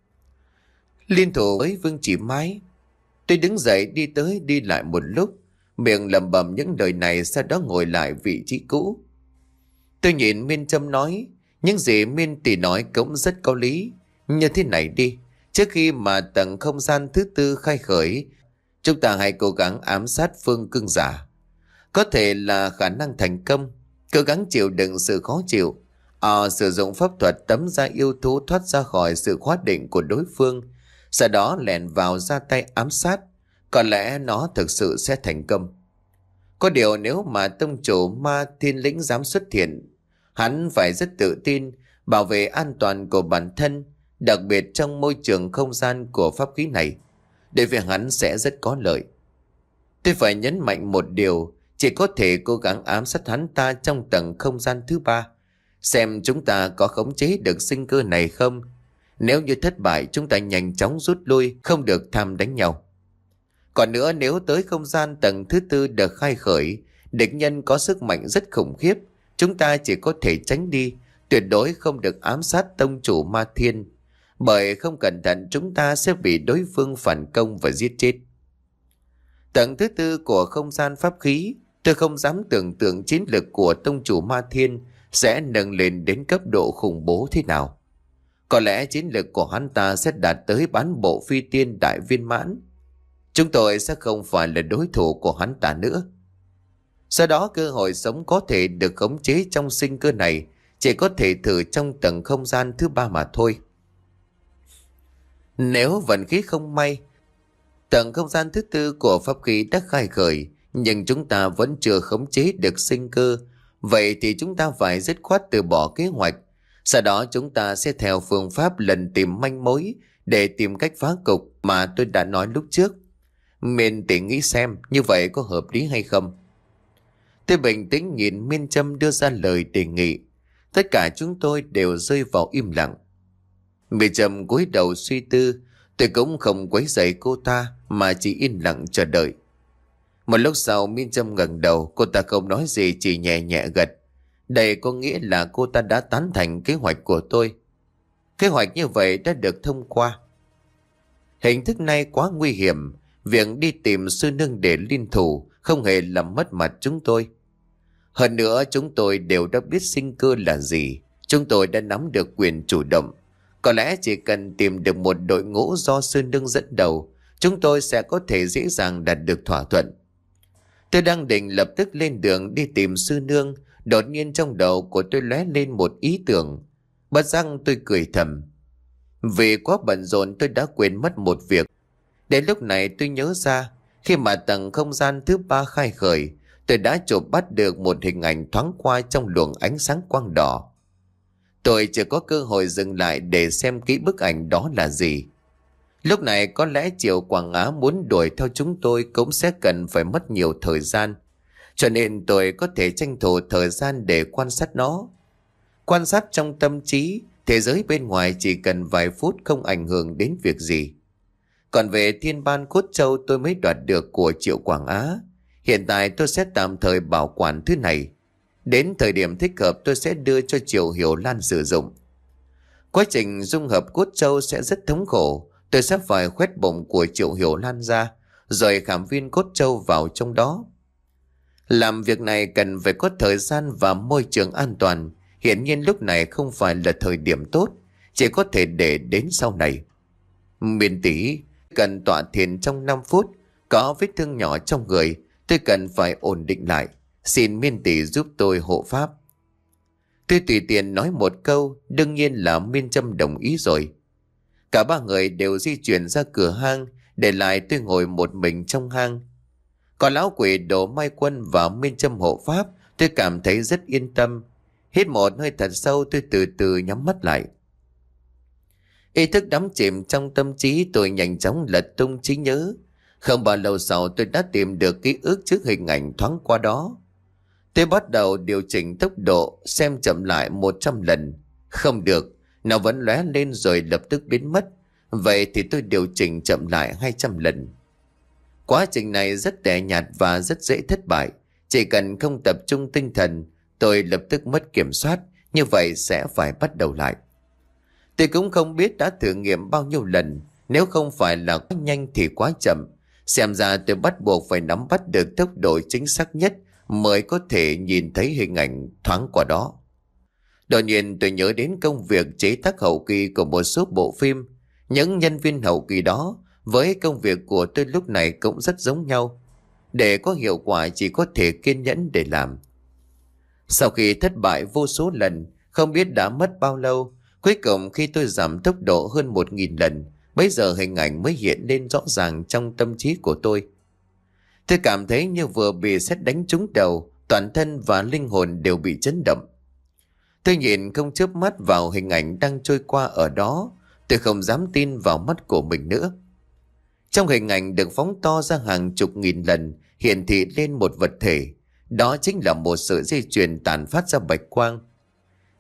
Liên thủ với Vương Chỉ Mai. Tôi đứng dậy đi tới đi lại một lúc, miệng lẩm bẩm những lời này, sau đó ngồi lại vị trí cũ. Tôi nhìn Miên Trâm nói, những gì Miên tỷ nói cũng rất có lý. Như thế này đi, trước khi mà tầng không gian thứ tư khai khởi, chúng ta hãy cố gắng ám sát phương cương giả. Có thể là khả năng thành công, cố gắng chịu đựng sự khó chịu. Ờ, sử dụng pháp thuật tấm ra yêu thú thoát ra khỏi sự khóa định của đối phương, sau đó lẻn vào ra tay ám sát. Có lẽ nó thực sự sẽ thành công. Có điều nếu mà tông chủ Ma Thiên Lĩnh dám xuất hiện, hắn phải rất tự tin, bảo vệ an toàn của bản thân, đặc biệt trong môi trường không gian của pháp khí này. Để việc hắn sẽ rất có lợi. Tôi phải nhấn mạnh một điều, chỉ có thể cố gắng ám sát hắn ta trong tầng không gian thứ ba, xem chúng ta có khống chế được sinh cơ này không. Nếu như thất bại, chúng ta nhanh chóng rút lui, không được tham đánh nhau. Còn nữa, nếu tới không gian tầng thứ tư được khai khởi, địch nhân có sức mạnh rất khủng khiếp, chúng ta chỉ có thể tránh đi, tuyệt đối không được ám sát tông chủ Ma Thiên, bởi không cẩn thận chúng ta sẽ bị đối phương phản công và giết chết. Tầng thứ tư của không gian pháp khí, tôi không dám tưởng tượng chiến lực của tông chủ Ma Thiên sẽ nâng lên đến cấp độ khủng bố thế nào. Có lẽ chiến lực của hắn ta sẽ đạt tới bán bộ phi tiên đại viên mãn. Chúng tôi sẽ không phải là đối thủ của hắn ta nữa. Sau đó cơ hội sống có thể được khống chế trong sinh cơ này chỉ có thể thử trong tầng không gian thứ ba mà thôi. Nếu vận khí không may, tầng không gian thứ tư của pháp khí đã khai khởi, nhưng chúng ta vẫn chưa khống chế được sinh cơ, vậy thì chúng ta phải dứt khoát từ bỏ kế hoạch. Sau đó chúng ta sẽ theo phương pháp lần tìm manh mối để tìm cách phá cục mà tôi đã nói lúc trước. Miên Tỷ nghĩ xem như vậy có hợp lý hay không? Tôi bình tĩnh nhìn Miên Trâm đưa ra lời đề nghị. Tất cả chúng tôi đều rơi vào im lặng. Miên Trâm cúi đầu suy tư. Tôi cũng không quấy rầy cô ta mà chỉ yên lặng chờ đợi. Một lúc sau Miên Trâm ngẩng đầu, cô ta không nói gì, chỉ nhẹ nhẹ gật. Đây có nghĩa là cô ta đã tán thành kế hoạch của tôi. Kế hoạch như vậy đã được thông qua. Hình thức này quá nguy hiểm. Việc đi tìm sư nương để liên thủ không hề làm mất mặt chúng tôi. Hơn nữa chúng tôi đều đã biết sinh cơ là gì. Chúng tôi đã nắm được quyền chủ động. Có lẽ chỉ cần tìm được một đội ngũ do sư nương dẫn đầu, chúng tôi sẽ có thể dễ dàng đạt được thỏa thuận. Tôi đang định lập tức lên đường đi tìm sư nương, đột nhiên trong đầu của tôi lóe lên một ý tưởng. Bất giác tôi cười thầm. Vì quá bận rộn tôi đã quên mất một việc. Đến lúc này tôi nhớ ra, khi mà tầng không gian thứ ba khai khởi, tôi đã chụp bắt được một hình ảnh thoáng qua trong luồng ánh sáng quang đỏ. Tôi chưa có cơ hội dừng lại để xem kỹ bức ảnh đó là gì. Lúc này có lẽ Triệu Quảng Á muốn đuổi theo chúng tôi cũng sẽ cần phải mất nhiều thời gian. Cho nên tôi có thể tranh thủ thời gian để quan sát nó. Quan sát trong tâm trí, thế giới bên ngoài chỉ cần vài phút không ảnh hưởng đến việc gì. Còn về thiên ban cốt châu tôi mới đoạt được của Triệu Quảng Á. Hiện tại tôi sẽ tạm thời bảo quản thứ này. Đến thời điểm thích hợp tôi sẽ đưa cho Triệu Hiểu Lan sử dụng. Quá trình dung hợp cốt châu sẽ rất thống khổ. Tôi sẽ phải khoét bụng của Triệu Hiểu Lan ra, rồi khảm viên cốt châu vào trong đó. Làm việc này cần phải có thời gian và môi trường an toàn. Hiển nhiên lúc này không phải là thời điểm tốt, chỉ có thể để đến sau này. Miên tỷ cần tọa thiền trong năm phút, có vết thương nhỏ trong người, tôi cần phải ổn định lại. Xin Miên tỷ giúp tôi hộ pháp. Tôi tùy tiện nói một câu, đương nhiên là Miên Trâm đồng ý rồi. Cả ba người đều di chuyển ra cửa hang, để lại tôi ngồi một mình trong hang. Có lão quỷ Đỗ Mai Quân và Miên Trâm hộ pháp, tôi cảm thấy rất yên tâm. Hít một hơi thật sâu, tôi từ từ nhắm mắt lại. Ý thức đắm chìm trong tâm trí, tôi nhanh chóng lật tung trí nhớ. Không bao lâu sau tôi đã tìm được ký ức trước hình ảnh thoáng qua đó. Tôi bắt đầu điều chỉnh tốc độ, xem chậm lại một trăm lần. Không được, nó vẫn lóe lên rồi lập tức biến mất. Vậy thì tôi điều chỉnh chậm lại hai trăm lần. Quá trình này rất tẻ nhạt và rất dễ thất bại. Chỉ cần không tập trung tinh thần, tôi lập tức mất kiểm soát. Như vậy sẽ phải bắt đầu lại. Tôi cũng không biết đã thử nghiệm bao nhiêu lần. Nếu không phải là quá nhanh thì quá chậm. Xem ra tôi bắt buộc phải nắm bắt được tốc độ chính xác nhất mới có thể nhìn thấy hình ảnh thoáng qua đó. Đột nhiên tôi nhớ đến công việc chế tác hậu kỳ của một số bộ phim. Những nhân viên hậu kỳ đó với công việc của tôi lúc này cũng rất giống nhau. Để có hiệu quả chỉ có thể kiên nhẫn để làm. Sau khi thất bại vô số lần, không biết đã mất bao lâu, cuối cùng khi tôi giảm tốc độ hơn một nghìn lần, bây giờ hình ảnh mới hiện lên rõ ràng trong tâm trí của tôi. Tôi cảm thấy như vừa bị sét đánh trúng đầu, toàn thân và linh hồn đều bị chấn động. Tôi nhìn không chớp mắt vào hình ảnh đang trôi qua ở đó, tôi không dám tin vào mắt của mình nữa. Trong hình ảnh được phóng to ra hàng chục nghìn lần, hiển thị lên một vật thể, đó chính là một sợi dây chuyền tàn phát ra bạch quang.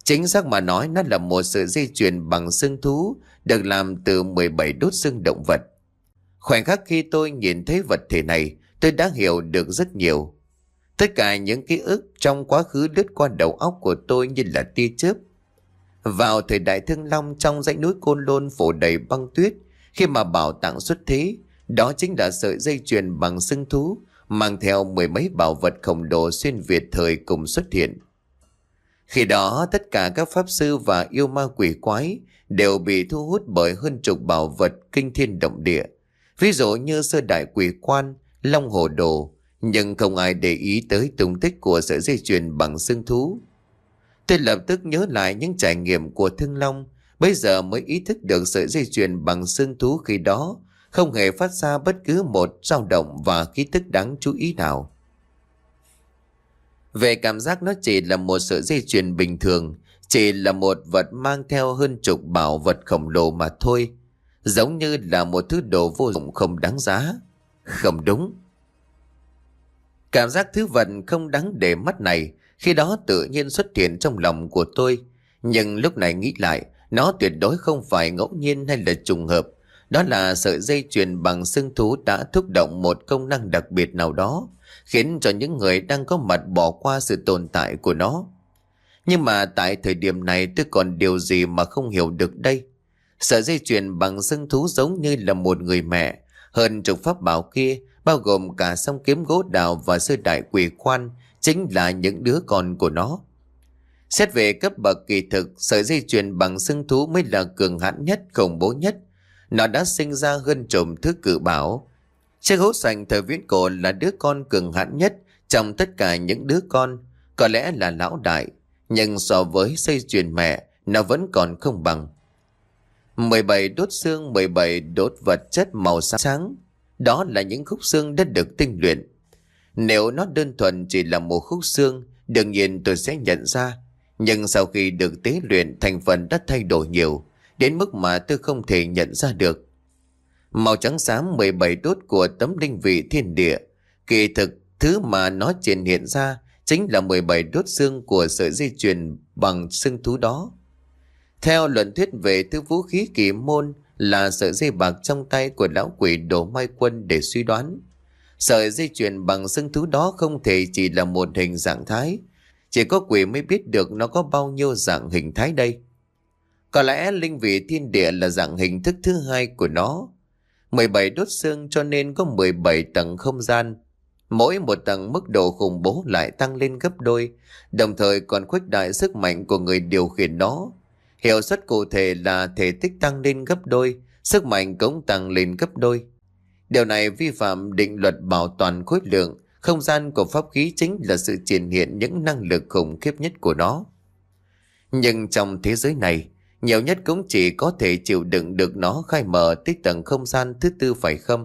Chính xác mà nói, nó là một sợi dây chuyền bằng xương thú được làm từ mười bảy đốt xương động vật. Khoảnh khắc khi tôi nhìn thấy vật thể này, tôi đã hiểu được rất nhiều. Tất cả những ký ức trong quá khứ lướt qua đầu óc của tôi như là tia chớp. Vào thời đại Thương Long, trong dãy núi Côn Lôn phủ đầy băng tuyết, khi mà bảo tàng xuất thế, đó chính là sợi dây chuyền bằng xương thú mang theo mười mấy bảo vật khổng lồ xuyên Việt thời cùng xuất hiện. Khi đó, tất cả các pháp sư và yêu ma quỷ quái đều bị thu hút bởi hơn chục bảo vật kinh thiên động địa, ví dụ như sơ đại quỷ quan, long hồ đồ, nhưng không ai để ý tới tung tích của sợi dây chuyền bằng xương thú. Tôi lập tức nhớ lại những trải nghiệm của Thương Long, bây giờ mới ý thức được sợi dây chuyền bằng xương thú khi đó không hề phát ra bất cứ một dao động và khí tức đáng chú ý nào. Về cảm giác, nó chỉ là một sợi dây chuyền bình thường, chỉ là một vật mang theo hơn chục bảo vật khổng lồ mà thôi, giống như là một thứ đồ vô dụng không đáng giá. Không đúng. Cảm giác thứ vật không đáng để mắt này khi đó tự nhiên xuất hiện trong lòng của tôi. Nhưng lúc này nghĩ lại, nó tuyệt đối không phải ngẫu nhiên hay là trùng hợp. Đó là sợi dây chuyền bằng xương thú đã thúc động một công năng đặc biệt nào đó, khiến cho những người đang có mặt bỏ qua sự tồn tại của nó. Nhưng mà tại thời điểm này tôi còn điều gì mà không hiểu được đây? Sợi dây chuyền bằng xương thú giống như là một người mẹ. Hơn chục pháp bảo kia, bao gồm cả song kiếm gỗ đào và sơ đại quỷ quan, chính là những đứa con của nó. Xét về cấp bậc kỳ thực, sợi dây chuyền bằng xương thú mới là cường hãn nhất, khủng bố nhất. Nó đã sinh ra hơn trùm thứ cự bảo. Chiếc hố sành thời viễn cổ là đứa con cường hãn nhất trong tất cả những đứa con, có lẽ là lão đại, nhưng so với dây chuyền mẹ, nó vẫn còn không bằng. mười bảy đốt xương, mười bảy đốt vật chất màu sáng, đó là những khúc xương đã được tinh luyện. Nếu nó đơn thuần chỉ là một khúc xương, đương nhiên tôi sẽ nhận ra, nhưng sau khi được tế luyện, thành phần đã thay đổi nhiều, đến mức mà tôi không thể nhận ra được. Màu trắng xám mười bảy đốt của tấm linh vị thiên địa, kỳ thực thứ mà nó triển hiện ra chính là mười bảy đốt xương của sợi dây chuyền bằng xương thú đó. Theo luận thuyết về thứ vũ khí kỳ môn là sợi dây bạc trong tay của lão quỷ Đồ Mai Quân để suy đoán, sợi dây chuyền bằng xương thú đó không thể chỉ là một hình dạng thái, chỉ có quỷ mới biết được nó có bao nhiêu dạng hình thái đây. Có lẽ linh vị thiên địa là dạng hình thức thứ hai của nó. mười bảy đốt xương cho nên có mười bảy tầng không gian. Mỗi một tầng mức độ khủng bố lại tăng lên gấp đôi, đồng thời còn khuếch đại sức mạnh của người điều khiển nó. Hiệu suất cụ thể là thể tích tăng lên gấp đôi, sức mạnh cũng tăng lên gấp đôi. Điều này vi phạm định luật bảo toàn khối lượng, không gian của pháp khí chính là sự triển hiện những năng lực khủng khiếp nhất của nó. Nhưng trong thế giới này, nhiều nhất cũng chỉ có thể chịu đựng được nó khai mở tới tầng không gian thứ tư phải không?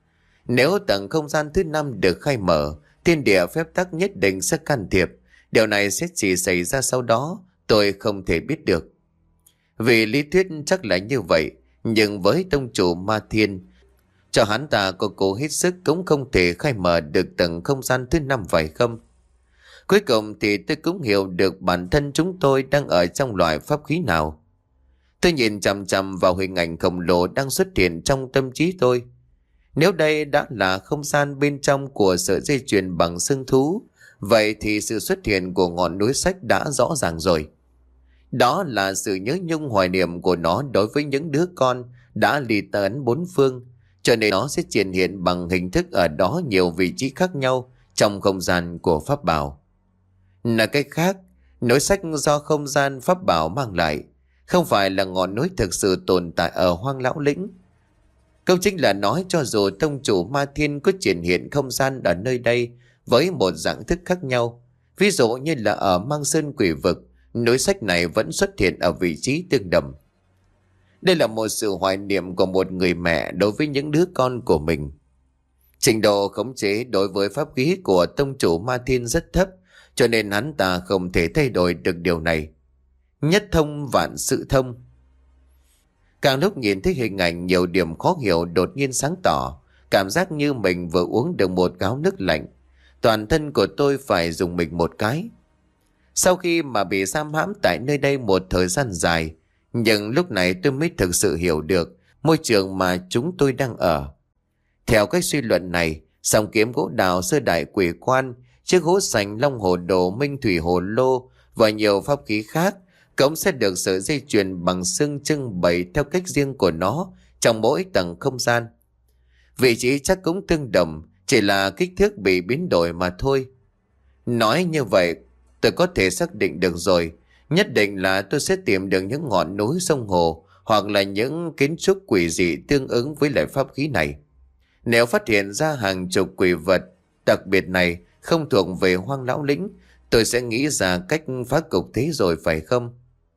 Nếu tầng không gian thứ năm được khai mở, thiên địa phép tắc nhất định sẽ can thiệp. Điều này sẽ chỉ xảy ra sau đó, tôi không thể biết được. Vì lý thuyết chắc là như vậy, nhưng với tông chủ Ma Thiên, cho hắn ta có cố hết sức cũng không thể khai mở được tầng không gian thứ năm phải không? Cuối cùng thì tôi cũng hiểu được bản thân chúng tôi đang ở trong loại pháp khí nào. Tôi nhìn chằm chằm vào hình ảnh khổng lồ đang xuất hiện trong tâm trí tôi. Nếu đây đã là không gian bên trong của sợi dây chuyền bằng xương thú, vậy thì sự xuất hiện của ngọn núi sách đã rõ ràng rồi. Đó là sự nhớ nhung hoài niệm của nó đối với những đứa con đã ly tán bốn phương, cho nên nó sẽ triển hiện bằng hình thức ở đó nhiều vị trí khác nhau trong không gian của pháp bảo. Nói cách khác, núi sách do không gian pháp bảo mang lại không phải là ngọn núi thực sự tồn tại ở Hoang Lão Lĩnh. Câu chính là nói cho dù tông chủ Ma Thiên có triển hiện không gian ở nơi đây với một dạng thức khác nhau, ví dụ như là ở Mang Sơn Quỷ Vực, núi sách này vẫn xuất hiện ở vị trí tương đồng. Đây là một sự hoài niệm của một người mẹ đối với những đứa con của mình. Trình độ khống chế đối với pháp khí của tông chủ Ma Thiên rất thấp, cho nên hắn ta không thể thay đổi được điều này. Nhất thông vạn sự thông. Càng lúc nhìn thấy hình ảnh, nhiều điểm khó hiểu đột nhiên sáng tỏ, cảm giác như mình vừa uống được một gáo nước lạnh. Toàn thân của tôi phải dùng mình một cái. Sau khi mà bị giam hãm tại nơi đây một thời gian dài, nhưng lúc này tôi mới thực sự hiểu được môi trường mà chúng tôi đang ở. Theo cách suy luận này, song kiếm gỗ đào sơ đại quỷ quan, chiếc hố sành long hồ đồ minh thủy hồ lô và nhiều pháp khí khác cũng sẽ được sợi dây chuyền bằng xương trưng bày theo cách riêng của nó trong mỗi tầng không gian. Vị trí chắc cũng tương đồng, chỉ là kích thước bị biến đổi mà thôi. Nói như vậy, tôi có thể xác định được rồi, nhất định là tôi sẽ tìm được những ngọn núi sông hồ hoặc là những kiến trúc quỷ dị tương ứng với loại pháp khí này. Nếu phát hiện ra hàng chục quỷ vật đặc biệt này không thuộc về Hoang Lão Lĩnh, tôi sẽ nghĩ ra cách phá cục thế rồi phải không?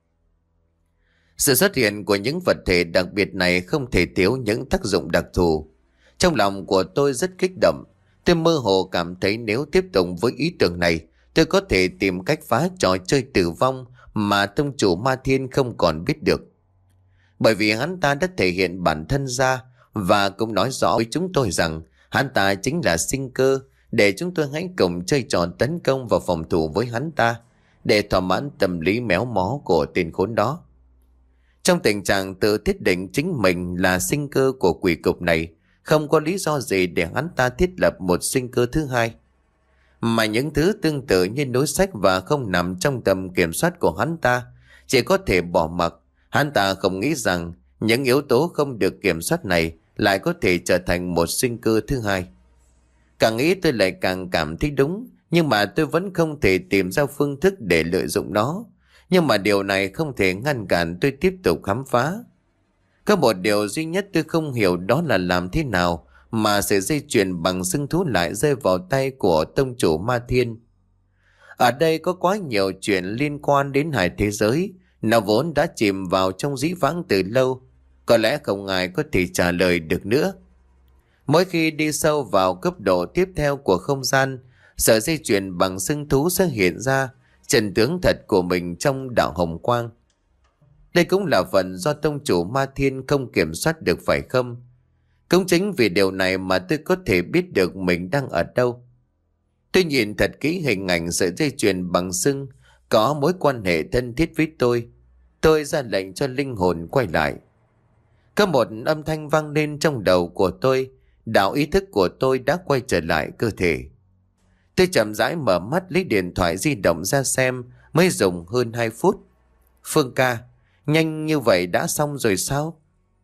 Sự xuất hiện của những vật thể đặc biệt này không thể thiếu những tác dụng đặc thù. Trong lòng của tôi rất kích động. Tôi mơ hồ cảm thấy nếu tiếp tục với ý tưởng này, tôi có thể tìm cách phá trò chơi tử vong mà tông chủ Ma Thiên không còn biết được. Bởi vì hắn ta đã thể hiện bản thân ra và cũng nói rõ với chúng tôi rằng hắn ta chính là sinh cơ, để chúng tôi hãy cùng chơi trò tấn công và phòng thủ với hắn ta để thỏa mãn tâm lý méo mó của tên khốn đó. Trong tình trạng tự thiết định chính mình là sinh cơ của quỷ cục này, không có lý do gì để hắn ta thiết lập một sinh cơ thứ hai. Mà những thứ tương tự như đối sách và không nằm trong tầm kiểm soát của hắn ta chỉ có thể bỏ mặc. Hắn ta không nghĩ rằng những yếu tố không được kiểm soát này lại có thể trở thành một sinh cơ thứ hai. Càng nghĩ tôi lại càng cảm thấy đúng, nhưng mà tôi vẫn không thể tìm ra phương thức để lợi dụng nó. Nhưng mà điều này không thể ngăn cản tôi tiếp tục khám phá. Có một điều duy nhất tôi không hiểu, đó là làm thế nào mà sợi dây chuyền bằng xương thú lại rơi vào tay của tông chủ Ma Thiên. Ở đây có quá nhiều chuyện liên quan đến hai thế giới, nó vốn đã chìm vào trong dĩ vãng từ lâu, có lẽ không ai có thể trả lời được nữa. Mỗi khi đi sâu vào cấp độ tiếp theo của không gian, sợi dây chuyền bằng xương thú sẽ hiện ra chân tướng thật của mình trong đạo hồng quang. Đây cũng là phần do tông chủ Ma Thiên không kiểm soát được phải không? Cũng chính vì điều này mà tôi có thể biết được mình đang ở đâu. Tôi nhìn thật kỹ hình ảnh sợi dây chuyền bằng xương có mối quan hệ thân thiết với tôi. Tôi ra lệnh cho linh hồn quay lại. Có một âm thanh vang lên trong đầu của tôi, đạo ý thức của tôi đã quay trở lại cơ thể. Tôi chậm rãi mở mắt lấy điện thoại di động ra xem, mới dùng hơn hai phút. Phương ca, nhanh như vậy đã xong rồi sao?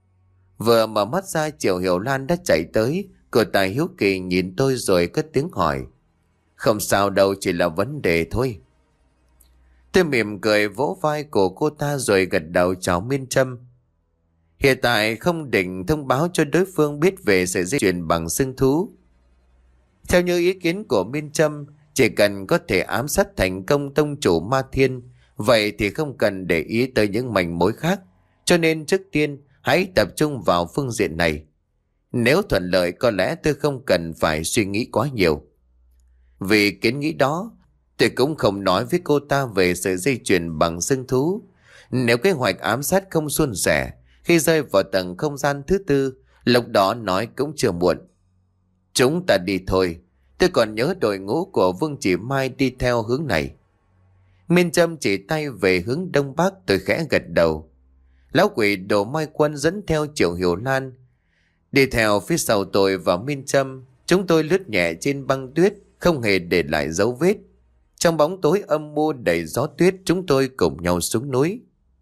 Vừa mở mắt ra, Triệu Hiểu Lan đã chạy tới. Cô ta hiếu kỳ nhìn tôi rồi cất tiếng hỏi. Không sao đâu, chỉ là vấn đề thôi. Tôi mỉm cười vỗ vai của cô ta rồi gật đầu chào Miên Trâm. Hiện tại không định thông báo cho đối phương biết về sợi dây chuyền bằng xương thú. Theo như ý kiến của Miên Trâm, chỉ cần có thể ám sát thành công tông chủ Ma Thiên, vậy thì không cần để ý tới những manh mối khác. Cho nên trước tiên hãy tập trung vào phương diện này. Nếu thuận lợi có lẽ tôi không cần phải suy nghĩ quá nhiều. Vì kiến nghĩ đó, tôi cũng không nói với cô ta về sợi dây chuyền bằng xương thú. Nếu kế hoạch ám sát không suôn sẻ, khi rơi vào tầng không gian thứ tư, lúc đó nói cũng chưa muộn. Chúng ta đi thôi. Tôi còn nhớ đội ngũ của Vương Chỉ Mai đi theo hướng này. Miên Trâm chỉ tay về hướng đông bắc. Tôi khẽ gật đầu. Lão quỷ Đồ Mai Quân dẫn theo Triệu Hiểu Lan đi theo phía sau tôi và Miên Trâm. Chúng tôi lướt nhẹ trên băng tuyết, không hề để lại dấu vết. Trong bóng tối âm mưu đầy gió tuyết, chúng tôi cùng nhau xuống núi.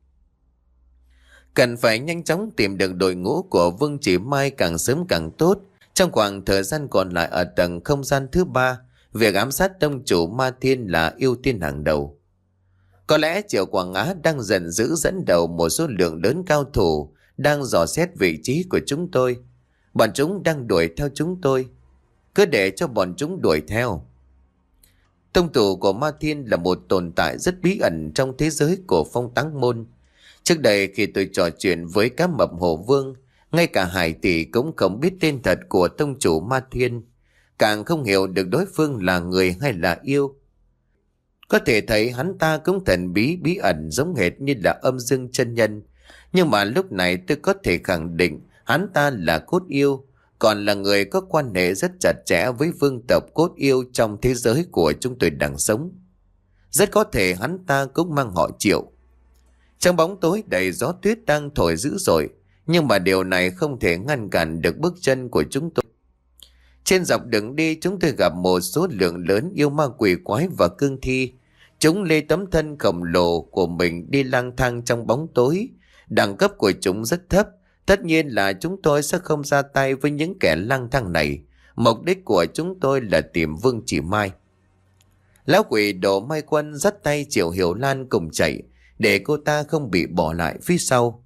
Cần phải nhanh chóng tìm được đội ngũ của Vương Chỉ Mai càng sớm càng tốt. Trong khoảng thời gian còn lại ở tầng không gian thứ ba, việc ám sát tông chủ Ma Thiên là ưu tiên hàng đầu. Có lẽ Triệu Quảng Á đang dần giữ dẫn đầu một số lượng lớn cao thủ, đang dò xét vị trí của chúng tôi. Bọn chúng đang đuổi theo chúng tôi. Cứ để cho bọn chúng đuổi theo. Tông chủ của Ma Thiên là một tồn tại rất bí ẩn trong thế giới của Phong Táng Môn. Trước đây khi tôi trò chuyện với cá mập Hổ Vương, ngay cả Hải Tỷ cũng không biết tên thật của tông chủ Ma Thiên, càng không hiểu được đối phương là người hay là yêu. Có thể thấy hắn ta cũng thần bí bí ẩn giống hệt như là Âm Dương chân nhân. Nhưng mà lúc này tôi có thể khẳng định hắn ta là cốt yêu, còn là người có quan hệ rất chặt chẽ với vương tộc cốt yêu trong thế giới của chúng tôi đang sống. Rất có thể hắn ta cũng mang họ Triệu. Trong bóng tối đầy gió tuyết đang thổi dữ dội, nhưng mà điều này không thể ngăn cản được bước chân của chúng tôi. Trên dọc đường đi chúng tôi gặp một số lượng lớn yêu ma quỷ quái và cương thi. Chúng lê tấm thân khổng lồ của mình đi lang thang trong bóng tối. Đẳng cấp của chúng rất thấp. Tất nhiên là chúng tôi sẽ không ra tay với những kẻ lang thang này. Mục đích của chúng tôi là tìm Vương Chỉ Mai. Lão quỷ Đồ Mai Quân dắt tay Triệu Hiểu Lan cùng chạy, để cô ta không bị bỏ lại phía sau.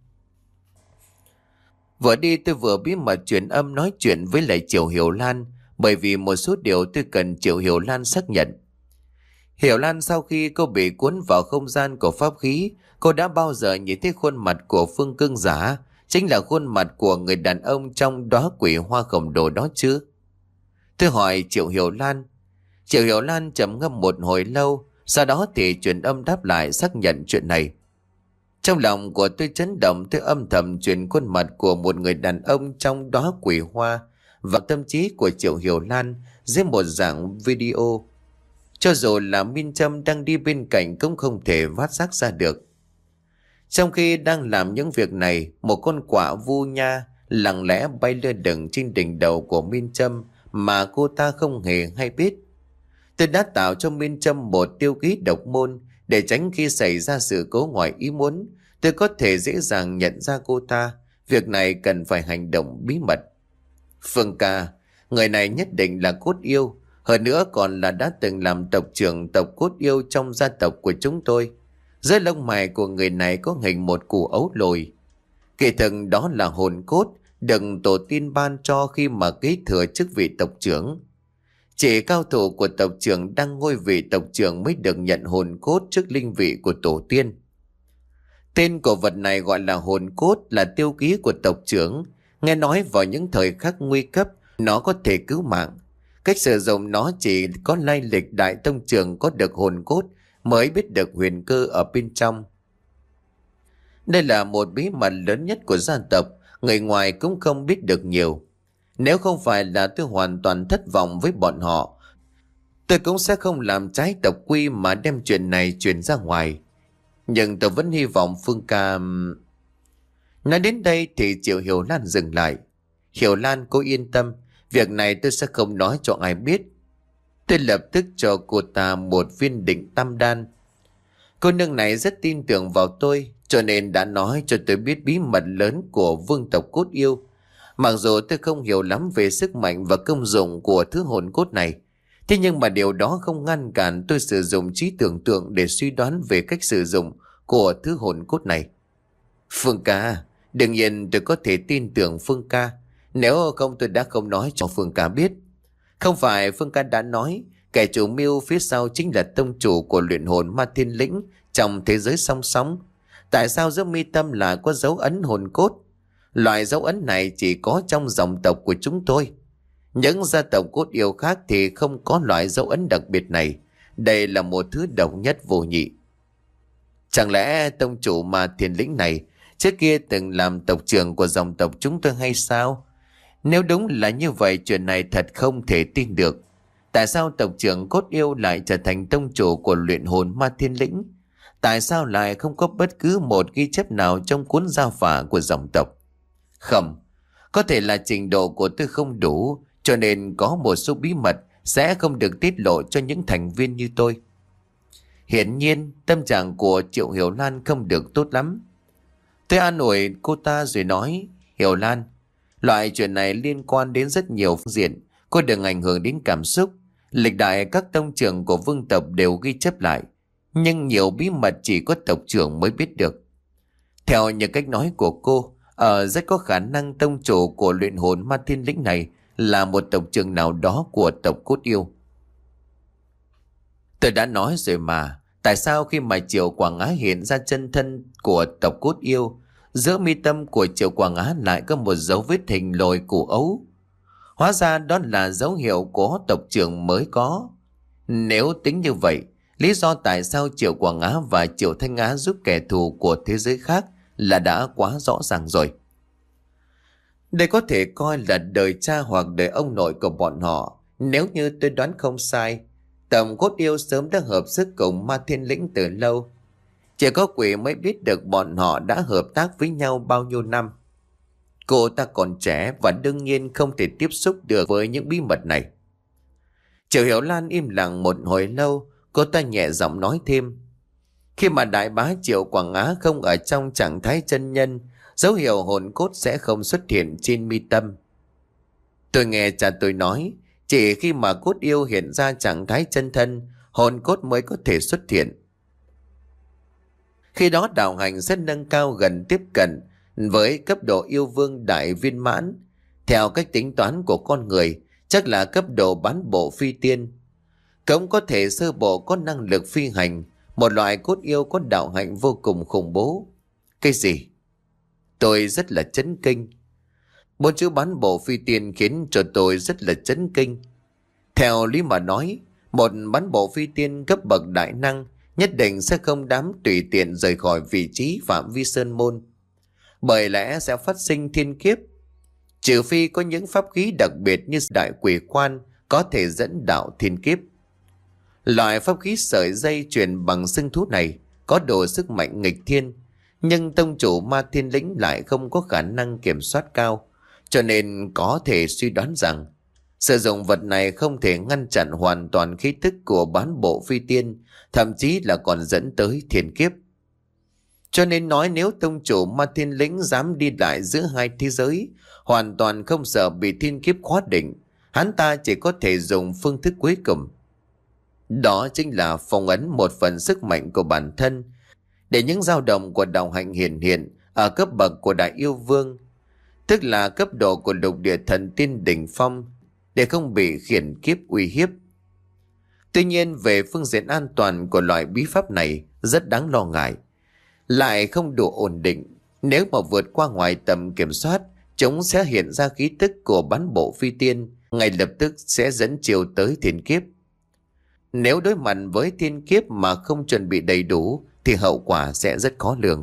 Vừa đi tôi vừa bí mật truyền âm nói chuyện với lại Triệu Hiểu Lan, bởi vì một số điều tôi cần Triệu Hiểu Lan xác nhận. Hiểu Lan, sau khi cô bị cuốn vào không gian của pháp khí, cô đã bao giờ nhìn thấy khuôn mặt của Phương Cương giả, chính là khuôn mặt của người đàn ông trong đóa quỷ hoa khổng lồ đó chứ? Tôi hỏi Triệu Hiểu Lan. Triệu Hiểu Lan trầm ngâm một hồi lâu, sau đó thì truyền âm đáp lại xác nhận chuyện này. Trong lòng của tôi chấn động, tôi âm thầm truyền khuôn mặt của một người đàn ông trong đóa quỷ hoa vào tâm trí của Triệu Hiểu Lan dưới một dạng video. Cho dù là Minh Trâm đang đi bên cạnh cũng không thể vát giác ra được. Trong khi đang làm những việc này, một con quạ vu nha lặng lẽ bay lơ lửng trên đỉnh đầu của Minh Trâm mà cô ta không hề hay biết. Tôi đã tạo cho Minh Trâm một tiêu ký độc môn để tránh khi xảy ra sự cố ngoài ý muốn, tôi có thể dễ dàng nhận ra cô ta. Việc này cần phải hành động bí mật. Phương ca, người này nhất định là cốt yêu, hơn nữa còn là đã từng làm tộc trưởng tộc cốt yêu trong gia tộc của chúng tôi. Dưới lông mày của người này có hình một củ ấu lồi. Kỳ thực đó là hồn cốt đừng tổ tiên ban cho khi mà kế thừa chức vị tộc trưởng. Chỉ cao thủ của tộc trưởng đang ngôi vị tộc trưởng mới được nhận hồn cốt trước linh vị của tổ tiên. Tên của vật này gọi là hồn cốt, là tiêu ký của tộc trưởng. Nghe nói vào những thời khắc nguy cấp, nó có thể cứu mạng. Cách sử dụng nó chỉ có lai lịch đại tông trưởng có được hồn cốt mới biết được huyền cơ ở bên trong. Đây là một bí mật lớn nhất của gia tộc, người ngoài cũng không biết được nhiều. Nếu không phải là tôi hoàn toàn thất vọng với bọn họ, tôi cũng sẽ không làm trái tộc quy mà đem chuyện này truyền ra ngoài. Nhưng tôi vẫn hy vọng Phương ca... Nói đến đây thì Triệu Hiểu Lan dừng lại. Hiểu Lan, cô yên tâm, việc này tôi sẽ không nói cho ai biết. Tôi lập tức cho cô ta một viên định tam đan. Cô nương này rất tin tưởng vào tôi, cho nên đã nói cho tôi biết bí mật lớn của vương tộc cốt yêu. Mặc dù tôi không hiểu lắm về sức mạnh và công dụng của thứ hồn cốt này, thế nhưng mà điều đó không ngăn cản tôi sử dụng trí tưởng tượng để suy đoán về cách sử dụng của thứ hồn cốt này. Phương ca, đương nhiên tôi có thể tin tưởng Phương ca, nếu không tôi đã không nói cho Phương ca biết. Không phải Phương ca đã nói kẻ chủ mưu phía sau chính là tông chủ của luyện hồn ma thiên lĩnh trong thế giới song song. Tại sao giữa mi tâm lại có dấu ấn hồn cốt? Loại dấu ấn này chỉ có trong dòng tộc của chúng tôi. Những gia tộc cốt yêu khác thì không có loại dấu ấn đặc biệt này. Đây là một thứ độc nhất vô nhị. Chẳng lẽ tông chủ ma thiên lĩnh này trước kia từng làm tộc trưởng của dòng tộc chúng tôi hay sao? Nếu đúng là như vậy, chuyện này thật không thể tin được. Tại sao tộc trưởng cốt yêu lại trở thành tông chủ của luyện hồn ma thiên lĩnh? Tại sao lại không có bất cứ một ghi chép nào trong cuốn gia phả của dòng tộc? Không, có thể là trình độ của tôi không đủ, cho nên có một số bí mật sẽ không được tiết lộ cho những thành viên như tôi. Hiển nhiên, tâm trạng của Triệu Hiểu Lan không được tốt lắm. Tôi an ủi cô ta rồi nói, Hiểu Lan, loại chuyện này liên quan đến rất nhiều phương diện, cô đừng ảnh hưởng đến cảm xúc. Lịch đại các tông trưởng của vương tộc đều ghi chép lại, nhưng nhiều bí mật chỉ có tộc trưởng mới biết được. Theo như cách nói của cô, ở rất có khả năng tông chủ của luyện hồn ma thiên lĩnh này là một tộc trưởng nào đó của tộc cốt yêu. Tôi đã nói rồi mà, tại sao khi mà Triệu Quảng Á hiện ra chân thân của tộc cốt yêu, giữa mi tâm của Triệu Quảng Á lại có một dấu vết hình lồi củ ấu? Hóa ra đó là dấu hiệu của tộc trưởng mới có. Nếu tính như vậy, lý do tại sao Triệu Quảng Á và Triệu Thanh Á giúp kẻ thù của thế giới khác là đã quá rõ ràng rồi. Đây có thể coi là đời cha hoặc đời ông nội của bọn họ. Nếu như tôi đoán không sai, Tầm cốt yêu sớm đã hợp sức cùng ma thiên lĩnh từ lâu. Chỉ có quỷ mới biết được bọn họ đã hợp tác với nhau bao nhiêu năm. Cô ta còn trẻ và đương nhiên không thể tiếp xúc được với những bí mật này. Triệu Hiểu Lan im lặng một hồi lâu, cô ta nhẹ giọng nói thêm. Khi mà đại bá Triệu Quảng Á không ở trong trạng thái chân nhân, dấu hiệu hồn cốt sẽ không xuất hiện trên mi tâm. Tôi nghe cha tôi nói, chỉ khi mà cốt yêu hiện ra trạng thái chân thân, hồn cốt mới có thể xuất hiện. Khi đó đạo hành sẽ nâng cao gần tiếp cận với cấp độ yêu vương đại viên mãn. Theo cách tính toán của con người, chắc là cấp độ bán bộ phi tiên. Cũng có thể sơ bộ có năng lực phi hành, một loại cốt yêu có đạo hạnh vô cùng khủng bố. Cái gì? Tôi rất là chấn kinh. Bốn chữ bán bộ phi tiên khiến cho tôi rất là chấn kinh. Theo lý mà nói, một bán bộ phi tiên cấp bậc đại năng nhất định sẽ không dám tùy tiện rời khỏi vị trí phạm vi sơn môn. Bởi lẽ sẽ phát sinh thiên kiếp. Trừ phi có những pháp khí đặc biệt như đại quỷ quan có thể dẫn đạo thiên kiếp. Loại pháp khí sợi dây truyền bằng xương thú này có độ sức mạnh nghịch thiên, nhưng tông chủ ma thiên lĩnh lại không có khả năng kiểm soát cao, cho nên có thể suy đoán rằng sử dụng vật này không thể ngăn chặn hoàn toàn khí tức của bán bộ phi tiên, thậm chí là còn dẫn tới thiên kiếp. Cho nên nói nếu tông chủ ma thiên lĩnh dám đi lại giữa hai thế giới, hoàn toàn không sợ bị thiên kiếp khóa định, hắn ta chỉ có thể dùng phương thức cuối cùng. Đó chính là phong ấn một phần sức mạnh của bản thân, để những dao động của đạo hạnh hiện hiện ở cấp bậc của đại yêu vương, tức là cấp độ của lục địa thần tiên đỉnh phong, để không bị khiển kiếp uy hiếp. Tuy nhiên về phương diện an toàn của loại bí pháp này rất đáng lo ngại, lại không đủ ổn định. Nếu mà vượt qua ngoài tầm kiểm soát, chúng sẽ hiện ra khí tức của bán bộ phi tiên, ngay lập tức sẽ dẫn chiều tới thiên kiếp. Nếu đối mặt với thiên kiếp mà không chuẩn bị đầy đủ thì hậu quả sẽ rất khó lường.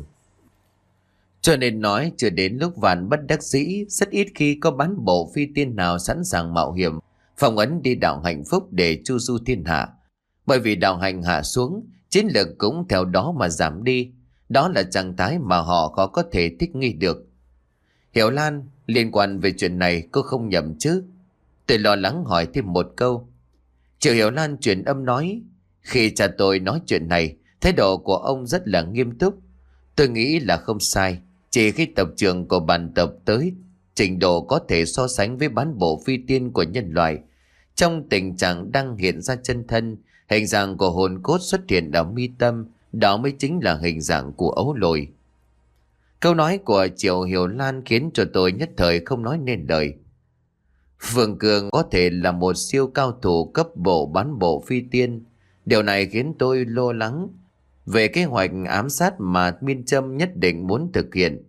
Cho nên nói chưa đến lúc vạn bất đắc dĩ, rất ít khi có bán bộ phi tiên nào sẵn sàng mạo hiểm phong ấn đi đạo hạnh phúc để chu du thiên hạ. Bởi vì đạo hạnh hạ xuống, chiến lược cũng theo đó mà giảm đi. Đó là trạng thái mà họ khó có thể thích nghi được. Hiểu Lan, liên quan về chuyện này cô không nhầm chứ? Tôi lo lắng hỏi thêm một câu. Triệu Hiểu Lan truyền âm nói, khi cha tôi nói chuyện này, thái độ của ông rất là nghiêm túc. Tôi nghĩ là không sai. Chỉ khi tập trưởng của bản tập tới trình độ có thể so sánh với bán bộ phi tiên của nhân loại, trong tình trạng đang hiện ra chân thân, hình dạng của hồn cốt xuất hiện ở mi tâm, đó mới chính là hình dạng của ấu lồi. Câu nói của Triệu Hiểu Lan khiến cho tôi nhất thời không nói nên lời. Phương Cường có thể là một siêu cao thủ cấp bộ bán bộ phi tiên. Điều này khiến tôi lo lắng về kế hoạch ám sát mà Miên Trâm nhất định muốn thực hiện.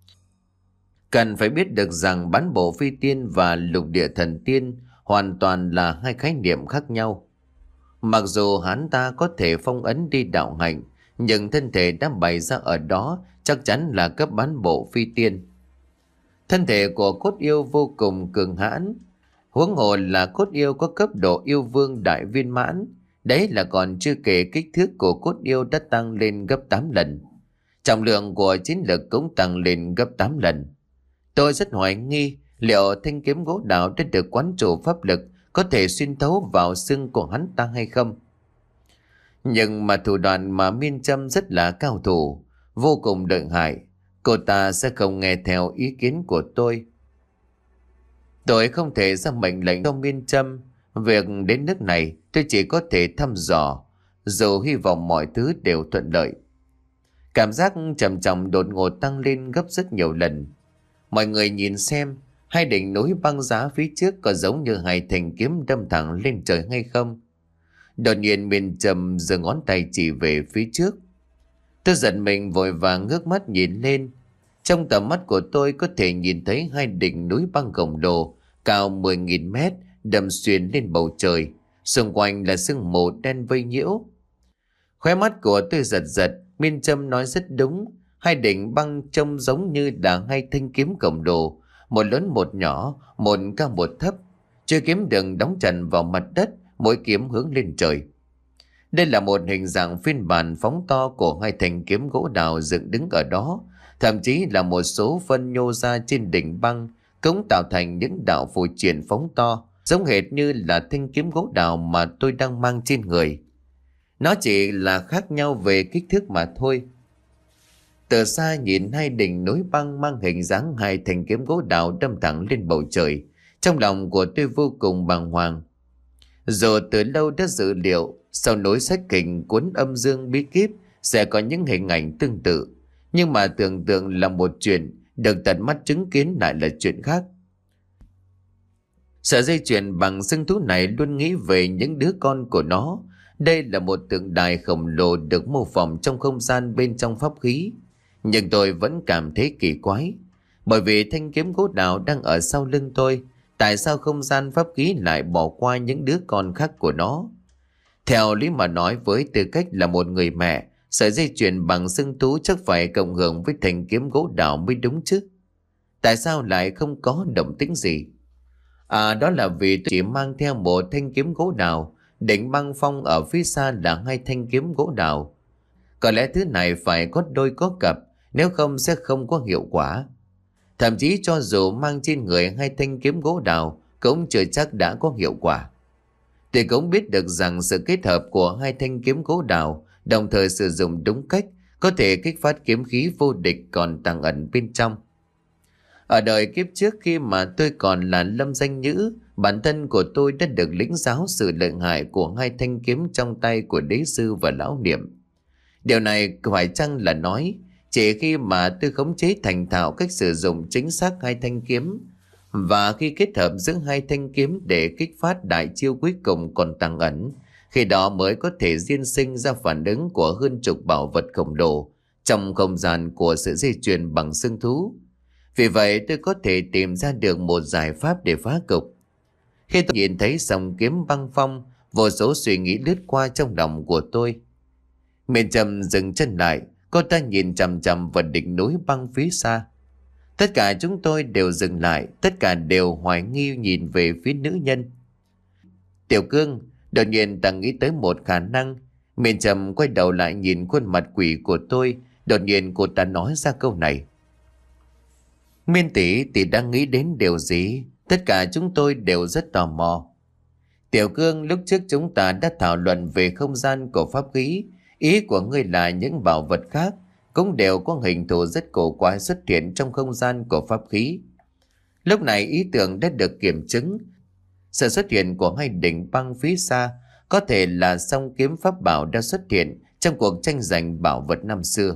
Cần phải biết được rằng bán bộ phi tiên và lục địa thần tiên hoàn toàn là hai khái niệm khác nhau. Mặc dù hắn ta có thể phong ấn đi đạo hạnh, nhưng thân thể đã bày ra ở đó chắc chắn là cấp bán bộ phi tiên. Thân thể của cốt yêu vô cùng cường hãn, huống hồ là cốt yêu có cấp độ yêu vương đại viên mãn. Đấy là còn chưa kể kích thước của cốt yêu đã tăng lên gấp tám lần. Trọng lượng của chiến lực cũng tăng lên gấp tám lần. Tôi rất hoài nghi liệu thanh kiếm gỗ đào đã được quán chủ pháp lực có thể xuyên thấu vào xương của hắn ta hay không. Nhưng mà thủ đoạn mà Miên Trâm rất là cao thủ, vô cùng lợi hại. Cô ta sẽ không nghe theo ý kiến của tôi. Tôi không thể ra mệnh lệnh cho Miên Trâm. Việc đến nước này tôi chỉ có thể thăm dò, dù hy vọng mọi thứ đều thuận lợi. Cảm giác trầm trọng đột ngột tăng lên gấp rất nhiều lần. Mọi người nhìn xem, hai đỉnh núi băng giá phía trước có giống như hai thanh kiếm đâm thẳng lên trời hay không? Đột nhiên Miên Trâm giơ ngón tay chỉ về phía trước. Tôi giật mình vội vàng ngước mắt nhìn lên. Trong tầm mắt của tôi có thể nhìn thấy hai đỉnh núi băng khổng lồ cao mười nghìn mét đâm xuyên lên bầu trời, xung quanh là sương mù đen vây nhiễu. Khóe mắt của tôi giật giật, Miên Trâm nói rất đúng, hai đỉnh băng trông giống như là hai thanh kiếm khổng lồ, một lớn một nhỏ, một cao một thấp. Chuôi kiếm đừng đóng chặt vào mặt đất, mỗi kiếm hướng lên trời. Đây là một hình dạng phiên bản phóng to của hai thanh kiếm gỗ đào dựng đứng ở đó, thậm chí là một số phân nhô ra trên đỉnh băng cũng tạo thành những đạo phù triện phóng to, giống hệt như là thanh kiếm gỗ đào mà tôi đang mang trên người. Nó chỉ là khác nhau về kích thước mà thôi. Từ xa nhìn hai đỉnh núi băng mang hình dáng hai thanh kiếm gỗ đào đâm thẳng lên bầu trời, trong lòng của tôi vô cùng bàng hoàng. Dù từ lâu đã dự liệu sau nối sách kình cuốn âm dương bí kíp sẽ có những hình ảnh tương tự, nhưng mà tưởng tượng là một chuyện, được tận mắt chứng kiến lại là chuyện khác. Sợi dây chuyền bằng xương thú này luôn nghĩ về những đứa con của nó. Đây là một tượng đài khổng lồ được mô phỏng trong không gian bên trong pháp khí. Nhưng tôi vẫn cảm thấy kỳ quái, bởi vì thanh kiếm gỗ đào đang ở sau lưng tôi, tại sao không gian pháp khí lại bỏ qua những đứa con khác của nó? Theo lý mà nói, với tư cách là một người mẹ, sợi dây chuyền bằng xương thú chắc phải cộng hưởng với thanh kiếm gỗ đào mới đúng chứ. Tại sao lại không có động tĩnh gì? À, đó là vì tôi chỉ mang theo một thanh kiếm gỗ đào, đỉnh băng phong ở phía xa là hai thanh kiếm gỗ đào. Có lẽ thứ này phải có đôi có cặp, nếu không sẽ không có hiệu quả. Thậm chí cho dù mang trên người hai thanh kiếm gỗ đào cũng chưa chắc đã có hiệu quả. Tôi cũng biết được rằng sự kết hợp của hai thanh kiếm gỗ đào đồng thời sử dụng đúng cách có thể kích phát kiếm khí vô địch còn tàng ẩn bên trong. Ở đời kiếp trước, khi mà tôi còn là Lâm Danh Nhữ, bản thân của tôi đã được lĩnh giáo sự lợi hại của hai thanh kiếm trong tay của đế sư và lão niệm. Điều này phải chăng là nói chỉ khi mà tôi khống chế thành thạo cách sử dụng chính xác hai thanh kiếm, và khi kết hợp giữa hai thanh kiếm để kích phát đại chiêu cuối cùng còn tàng ẩn, khi đó mới có thể diễn sinh ra phản ứng của hơn chục bảo vật khổng lồ trong không gian của sự di chuyển bằng xương thú. Vì vậy tôi có thể tìm ra được một giải pháp để phá cục. Khi tôi nhìn thấy dòng kiếm băng phong, vô số suy nghĩ lướt qua trong lòng của tôi. Miền Trầm dừng chân lại, cô ta nhìn chằm chằm vào đỉnh núi băng phía xa. Tất cả chúng tôi đều dừng lại, tất cả đều hoài nghi nhìn về phía nữ nhân. Tiểu Cương, đột nhiên ta nghĩ tới một khả năng. Miền Trầm quay đầu lại nhìn khuôn mặt quỷ của tôi, đột nhiên cô ta nói ra câu này. Miên tỷ tỷ đang nghĩ đến điều gì? Tất cả chúng tôi đều rất tò mò. Tiểu Cương, lúc trước chúng ta đã thảo luận về không gian của pháp khí. Ý của ngươi là những bảo vật khác cũng đều có hình thù rất cổ quái xuất hiện trong không gian của pháp khí. Lúc này ý tưởng đã được kiểm chứng. Sự xuất hiện của hai đỉnh băng phía xa có thể là song kiếm pháp bảo đã xuất hiện trong cuộc tranh giành bảo vật năm xưa.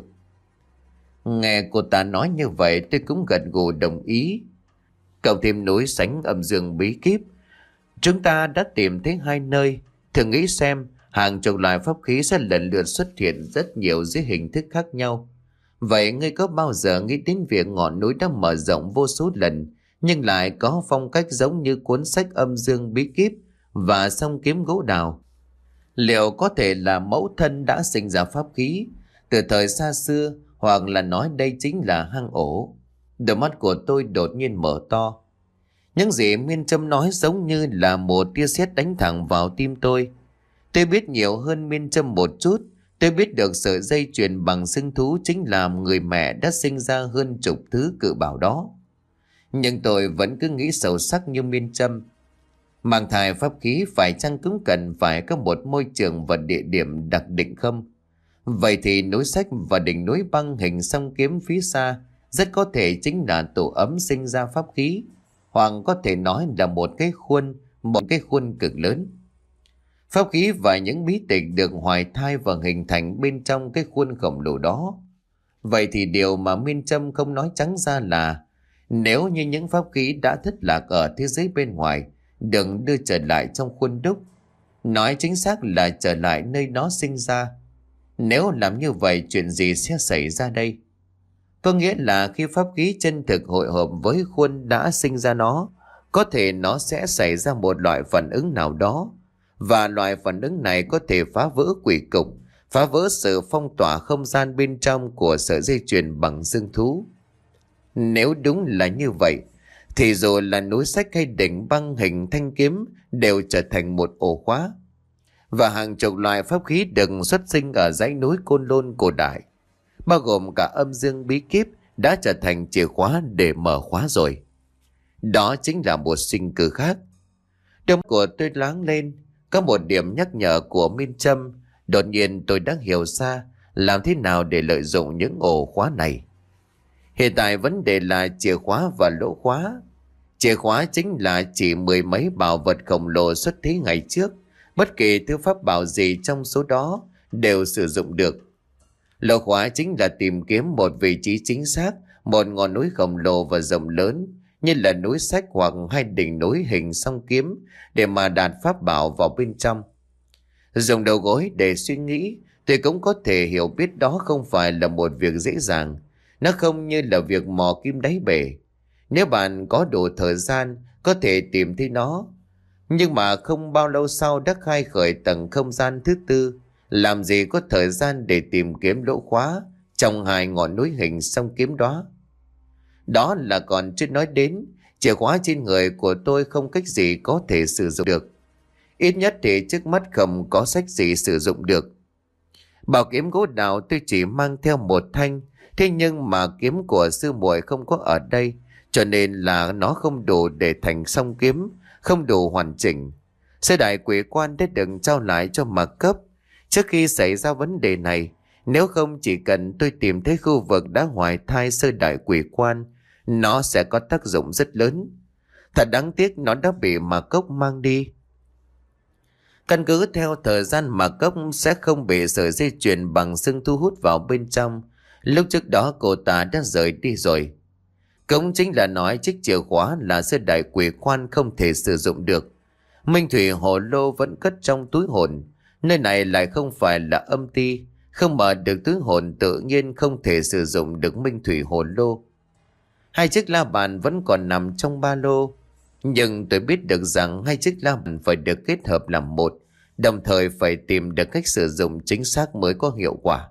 Nghe cô ta nói như vậy, tôi cũng gật gù đồng ý. Cộng thêm núi sánh âm dương bí kíp, chúng ta đã tìm thấy hai nơi. Thử nghĩ xem, hàng chục loại pháp khí sẽ lần lượt xuất hiện rất nhiều dưới hình thức khác nhau. Vậy ngươi có bao giờ nghĩ đến việc ngọn núi đã mở rộng vô số lần, nhưng lại có phong cách giống như cuốn sách âm dương bí kíp và song kiếm gỗ đào? Liệu có thể là mẫu thân đã sinh ra pháp khí từ thời xa xưa, hoặc là nói đây chính là hang ổ? Đôi mắt của tôi đột nhiên mở to. Những gì Miên Trâm nói giống như là một tia sét đánh thẳng vào tim tôi. Tôi biết nhiều hơn Miên Trâm một chút. Tôi biết được sợi dây chuyền bằng xương thú chính là người mẹ đã sinh ra hơn chục thứ cự bảo đó. Nhưng tôi vẫn cứ nghĩ sâu sắc như Miên Trâm. Mang thai pháp khí phải chăng cũng cần phải có một môi trường và địa điểm đặc định không? Vậy thì núi sách và đỉnh núi băng hình song kiếm phía xa rất có thể chính là tổ ấm sinh ra pháp khí, hoặc có thể nói là một cái khuôn, một cái khuôn cực lớn. Pháp khí và những bí tịch được hoài thai và hình thành bên trong cái khuôn khổng lồ đó. Vậy thì điều mà Miên Trâm không nói trắng ra là nếu như những pháp khí đã thất lạc ở thế giới bên ngoài đừng đưa trở lại trong khuôn đúc, nói chính xác là trở lại nơi nó sinh ra. Nếu làm như vậy, chuyện gì sẽ xảy ra đây? Có nghĩa là khi pháp khí chân thực hội hợp với khuôn đã sinh ra nó, có thể nó sẽ xảy ra một loại phản ứng nào đó, và loại phản ứng này có thể phá vỡ quỷ cục, phá vỡ sự phong tỏa không gian bên trong của sợi dây chuyền bằng xương thú. Nếu đúng là như vậy, thì dù là núi sách hay đỉnh băng hình thanh kiếm đều trở thành một ổ khóa. Và hàng chục loại pháp khí được xuất sinh ở dãy núi Côn Lôn cổ đại, bao gồm cả âm dương bí kíp, đã trở thành chìa khóa để mở khóa rồi. Đó chính là một sinh cơ khác. Đôi mắt của tôi láng lên, có một điểm nhắc nhở của Minh Trâm. Đột nhiên tôi đã hiểu ra làm thế nào để lợi dụng những ổ khóa này. Hiện tại vấn đề là chìa khóa và lỗ khóa. Chìa khóa chính là chỉ mười mấy bảo vật khổng lồ xuất thế ngày trước. Bất kỳ thứ pháp bảo gì trong số đó đều sử dụng được. Lỗ khóa chính là tìm kiếm một vị trí chính xác, một ngọn núi khổng lồ và rộng lớn, như là núi sách hoặc hai đỉnh núi hình song kiếm, để mà đạt pháp bảo vào bên trong. Dùng đầu gối để suy nghĩ, tôi cũng có thể hiểu biết đó không phải là một việc dễ dàng. Nó không như là việc mò kim đáy bể. Nếu bạn có đủ thời gian, có thể tìm thấy nó. Nhưng mà không bao lâu sau đã khai khởi tầng không gian thứ tư, làm gì có thời gian để tìm kiếm lỗ khóa trong hai ngọn núi hình song kiếm đó. Đó là còn chưa nói đến, chìa khóa trên người của tôi không cách gì có thể sử dụng được. Ít nhất thì trước mắt không có sách gì sử dụng được. Bảo kiếm gỗ đào tôi chỉ mang theo một thanh, thế nhưng mà kiếm của sư muội không có ở đây, cho nên là nó không đủ để thành song kiếm, không đủ hoàn chỉnh. Sơ đại quỷ quan đã được trao lại cho Mạc Cấp trước khi xảy ra vấn đề này. Nếu không, chỉ cần tôi tìm thấy khu vực đã hoài thai sơ đại quỷ quan, nó sẽ có tác dụng rất lớn. Thật đáng tiếc nó đã bị Mạc Cốc mang đi. Căn cứ theo thời gian, Mạc Cốc sẽ không bị sợi dây chuyền bằng xương thu hút vào bên trong. Lúc trước đó cô ta đã rời đi rồi. Cũng chính là nói chiếc chìa khóa là sơ đại quỷ quan không thể sử dụng được. Minh thủy hồ lô vẫn cất trong túi hồn. Nơi này lại không phải là âm ti, không mở được túi hồn tự nhiên không thể sử dụng được minh thủy hồ lô. Hai chiếc la bàn vẫn còn nằm trong ba lô, nhưng tôi biết được rằng hai chiếc la bàn phải được kết hợp làm một, đồng thời phải tìm được cách sử dụng chính xác mới có hiệu quả.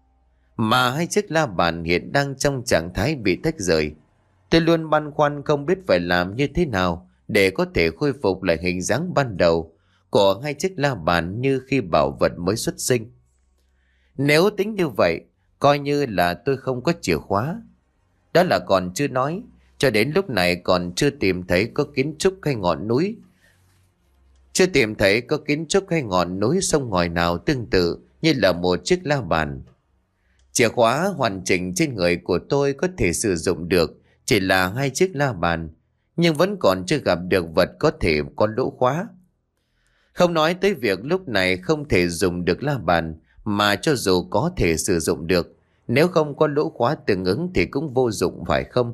Mà hai chiếc la bàn hiện đang trong trạng thái bị tách rời. Tôi luôn băn khoăn không biết phải làm như thế nào để có thể khôi phục lại hình dáng ban đầu của hai chiếc la bàn như khi bảo vật mới xuất sinh. Nếu tính như vậy, coi như là tôi không có chìa khóa. Đó là còn chưa nói, cho đến lúc này còn chưa tìm thấy có kiến trúc hay ngọn núi. Chưa tìm thấy có kiến trúc hay ngọn núi sông ngòi nào tương tự như là một chiếc la bàn. Chìa khóa hoàn chỉnh trên người của tôi có thể sử dụng được chỉ là hai chiếc la bàn, nhưng vẫn còn chưa gặp được vật có thể có lỗ khóa. Không nói tới việc lúc này không thể dùng được la bàn, mà cho dù có thể sử dụng được, nếu không có lỗ khóa tương ứng thì cũng vô dụng phải không?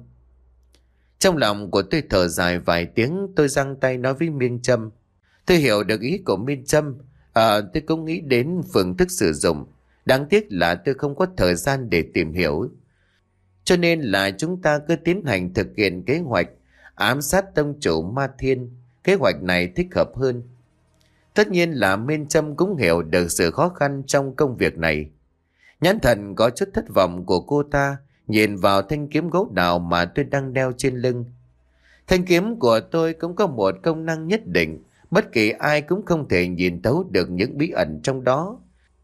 Trong lòng của tôi thở dài vài tiếng, tôi giang tay nói với Miên Trâm. Tôi hiểu được ý của Miên Trâm, à, tôi cũng nghĩ đến phương thức sử dụng. Đáng tiếc là tôi không có thời gian để tìm hiểu. Cho nên là chúng ta cứ tiến hành thực hiện kế hoạch ám sát tông chủ Ma Thiên. Kế hoạch này thích hợp hơn. Tất nhiên là Miên Trâm cũng hiểu được sự khó khăn trong công việc này. Nhãn thần có chút thất vọng của cô ta nhìn vào thanh kiếm gỗ đào mà tôi đang đeo trên lưng. Thanh kiếm của tôi cũng có một công năng nhất định, bất kỳ ai cũng không thể nhìn thấu được những bí ẩn trong đó.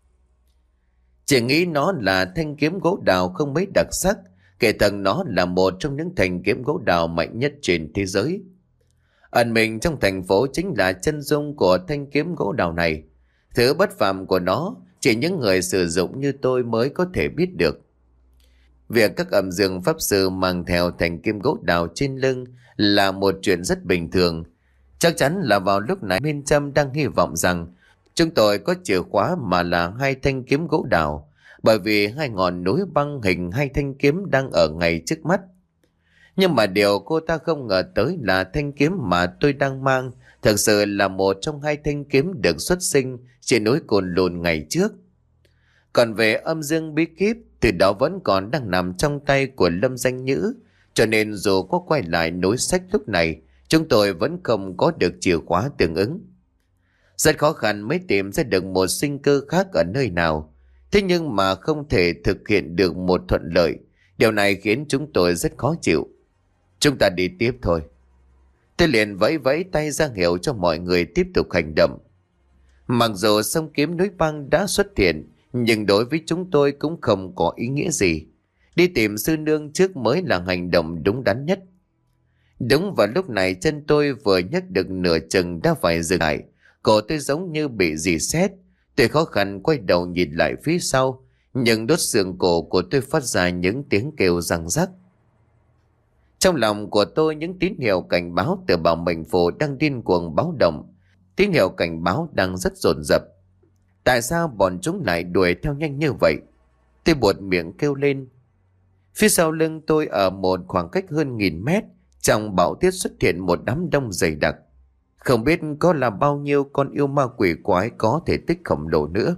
Chỉ nghĩ nó là thanh kiếm gỗ đào không mấy đặc sắc, kể thần nó là một trong những thanh kiếm gỗ đào mạnh nhất trên thế giới. Ẩn mình trong thành phố chính là chân dung của thanh kiếm gỗ đào này. Thứ bất phàm của nó chỉ những người sử dụng như tôi mới có thể biết được. Việc các âm dương pháp sư mang theo thanh kiếm gỗ đào trên lưng là một chuyện rất bình thường. Chắc chắn là vào lúc này Miên Trâm đang hy vọng rằng chúng tôi có chìa khóa mà là hai thanh kiếm gỗ đào, bởi vì hai ngọn núi băng hình hai thanh kiếm đang ở ngay trước mắt. Nhưng mà điều cô ta không ngờ tới là thanh kiếm mà tôi đang mang thực sự là một trong hai thanh kiếm được xuất sinh trên núi Cồn Lồn ngày trước. Còn về âm dương bí kíp thì đó vẫn còn đang nằm trong tay của Lâm Danh Nhữ, cho nên dù có quay lại núi sách lúc này, chúng tôi vẫn không có được chìa khóa tương ứng. Rất khó khăn mới tìm ra được một sinh cơ khác ở nơi nào, thế nhưng mà không thể thực hiện được một thuận lợi. Điều này khiến chúng tôi rất khó chịu. Chúng ta đi tiếp thôi. Tôi liền vẫy vẫy tay ra hiệu cho mọi người tiếp tục hành động. Mặc dù sông kiếm núi băng đã xuất hiện, nhưng đối với chúng tôi cũng không có ý nghĩa gì. Đi tìm sư nương trước mới là hành động đúng đắn nhất. Đúng vào lúc này chân tôi vừa nhấc được nửa chừng đã phải dừng lại. Cổ tôi giống như bị dì xét. Tôi khó khăn quay đầu nhìn lại phía sau, nhưng đốt xương cổ của tôi phát ra những tiếng kêu răng rắc. Trong lòng của tôi những tín hiệu cảnh báo từ bảo mệnh phù đang điên cuồng báo động. Tín hiệu cảnh báo đang rất dồn dập. Tại sao bọn chúng lại đuổi theo nhanh như vậy? Tôi buột miệng kêu lên. Phía sau lưng tôi ở một khoảng cách hơn nghìn mét, trong bão tuyết xuất hiện một đám đông dày đặc. Không biết có là bao nhiêu con yêu ma quỷ quái có thể tích khổng lồ nữa.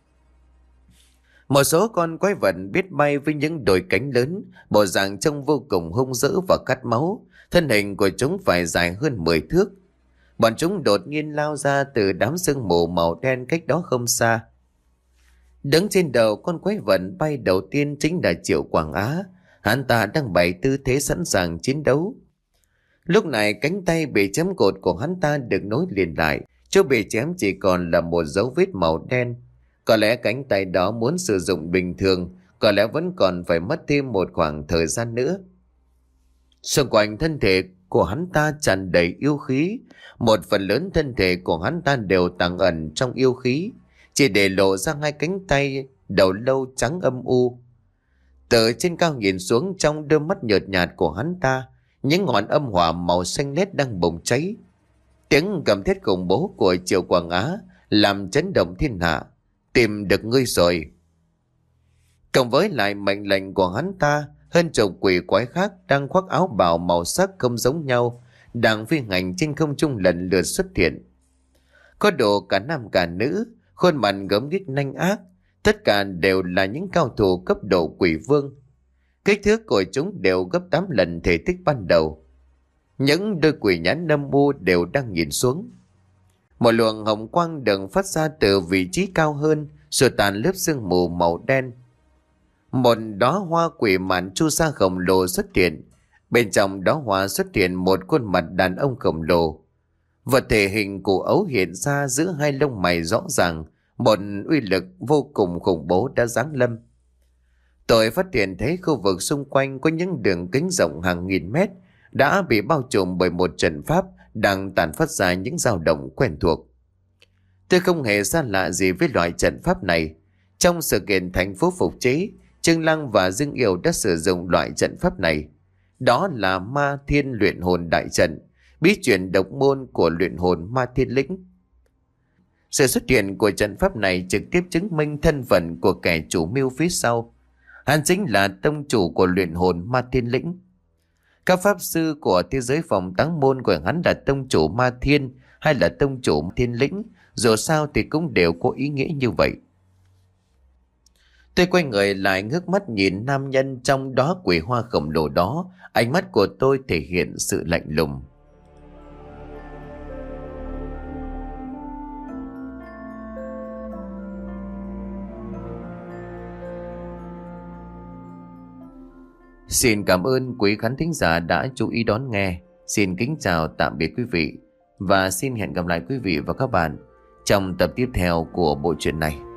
Một số con quái vật biết bay với những đôi cánh lớn, bộ dạng trông vô cùng hung dữ và cắt máu. Thân hình của chúng phải dài hơn mười thước. Bọn chúng đột nhiên lao ra từ đám sương mù màu đen cách đó không xa. Đứng trên đầu con quái vật bay đầu tiên chính là Triệu Quảng Á. Hắn ta đang bày tư thế sẵn sàng chiến đấu. Lúc này cánh tay bị chém cột của hắn ta được nối liền lại. Chỗ bị chém chỉ còn là một dấu vết màu đen. Có lẽ cánh tay đó muốn sử dụng bình thường, có lẽ vẫn còn phải mất thêm một khoảng thời gian nữa. Xung quanh thân thể của hắn ta tràn đầy yêu khí. Một phần lớn thân thể của hắn ta đều tàng ẩn trong yêu khí, chỉ để lộ ra hai cánh tay đầu lâu trắng âm u. Từ trên cao nhìn xuống, trong đôi mắt nhợt nhạt của hắn ta, những ngọn âm hỏa màu xanh lét đang bùng cháy. Tiếng gầm thét khủng bố của Triệu Quảng Á làm chấn động thiên hạ. Tìm được ngươi rồi. Cộng với lại mệnh lệnh của hắn ta, hơn chục quỷ quái khác đang khoác áo bào màu sắc không giống nhau, đang phi hành trên không trung lần lượt xuất hiện. Có độ cả nam cả nữ, khuôn mặt gớm ghiếc nanh ác, tất cả đều là những cao thủ cấp độ quỷ vương. Kích thước của chúng đều gấp tám lần thể tích ban đầu. Những đôi quỷ nhãn âm u đều đang nhìn xuống. Một luồng hồng quang được phát ra từ vị trí cao hơn, rồi tàn lớp sương mù màu đen. Một đóa hoa quỷ mạn chu sa khổng lồ xuất hiện. Bên trong đóa hoa xuất hiện một khuôn mặt đàn ông khổng lồ. Vật thể hình của ấu hiện ra giữa hai lông mày rõ ràng. Một uy lực vô cùng khủng bố đã giáng lâm. Tôi phát hiện thấy khu vực xung quanh có những đường kính rộng hàng nghìn mét đã bị bao trùm bởi một trận pháp đang tàn phát ra những dao động quen thuộc. Tôi không hề xa lạ gì với loại trận pháp này. Trong sự kiện thành phố phục chế, Trương Lăng và Dương Yêu đã sử dụng loại trận pháp này. Đó là Ma Thiên Luyện Hồn Đại Trận, bí truyền độc môn của luyện hồn Ma Thiên Lĩnh. Sự xuất hiện của trận pháp này trực tiếp chứng minh thân phận của kẻ chủ mưu phía sau. Hắn chính là tông chủ của luyện hồn Ma Thiên Lĩnh. Các pháp sư của thế giới phòng táng môn của hắn là tông chủ Ma Thiên hay là tông chủ Thiên Lĩnh, dù sao thì cũng đều có ý nghĩa như vậy. Tôi quay người lại ngước mắt nhìn nam nhân trong đó quỷ hoa khổng lồ đó, ánh mắt của tôi thể hiện sự lạnh lùng. Xin cảm ơn quý khán thính giả đã chú ý đón nghe. Xin kính chào tạm biệt quý vị và xin hẹn gặp lại quý vị và các bạn trong tập tiếp theo của bộ truyện này.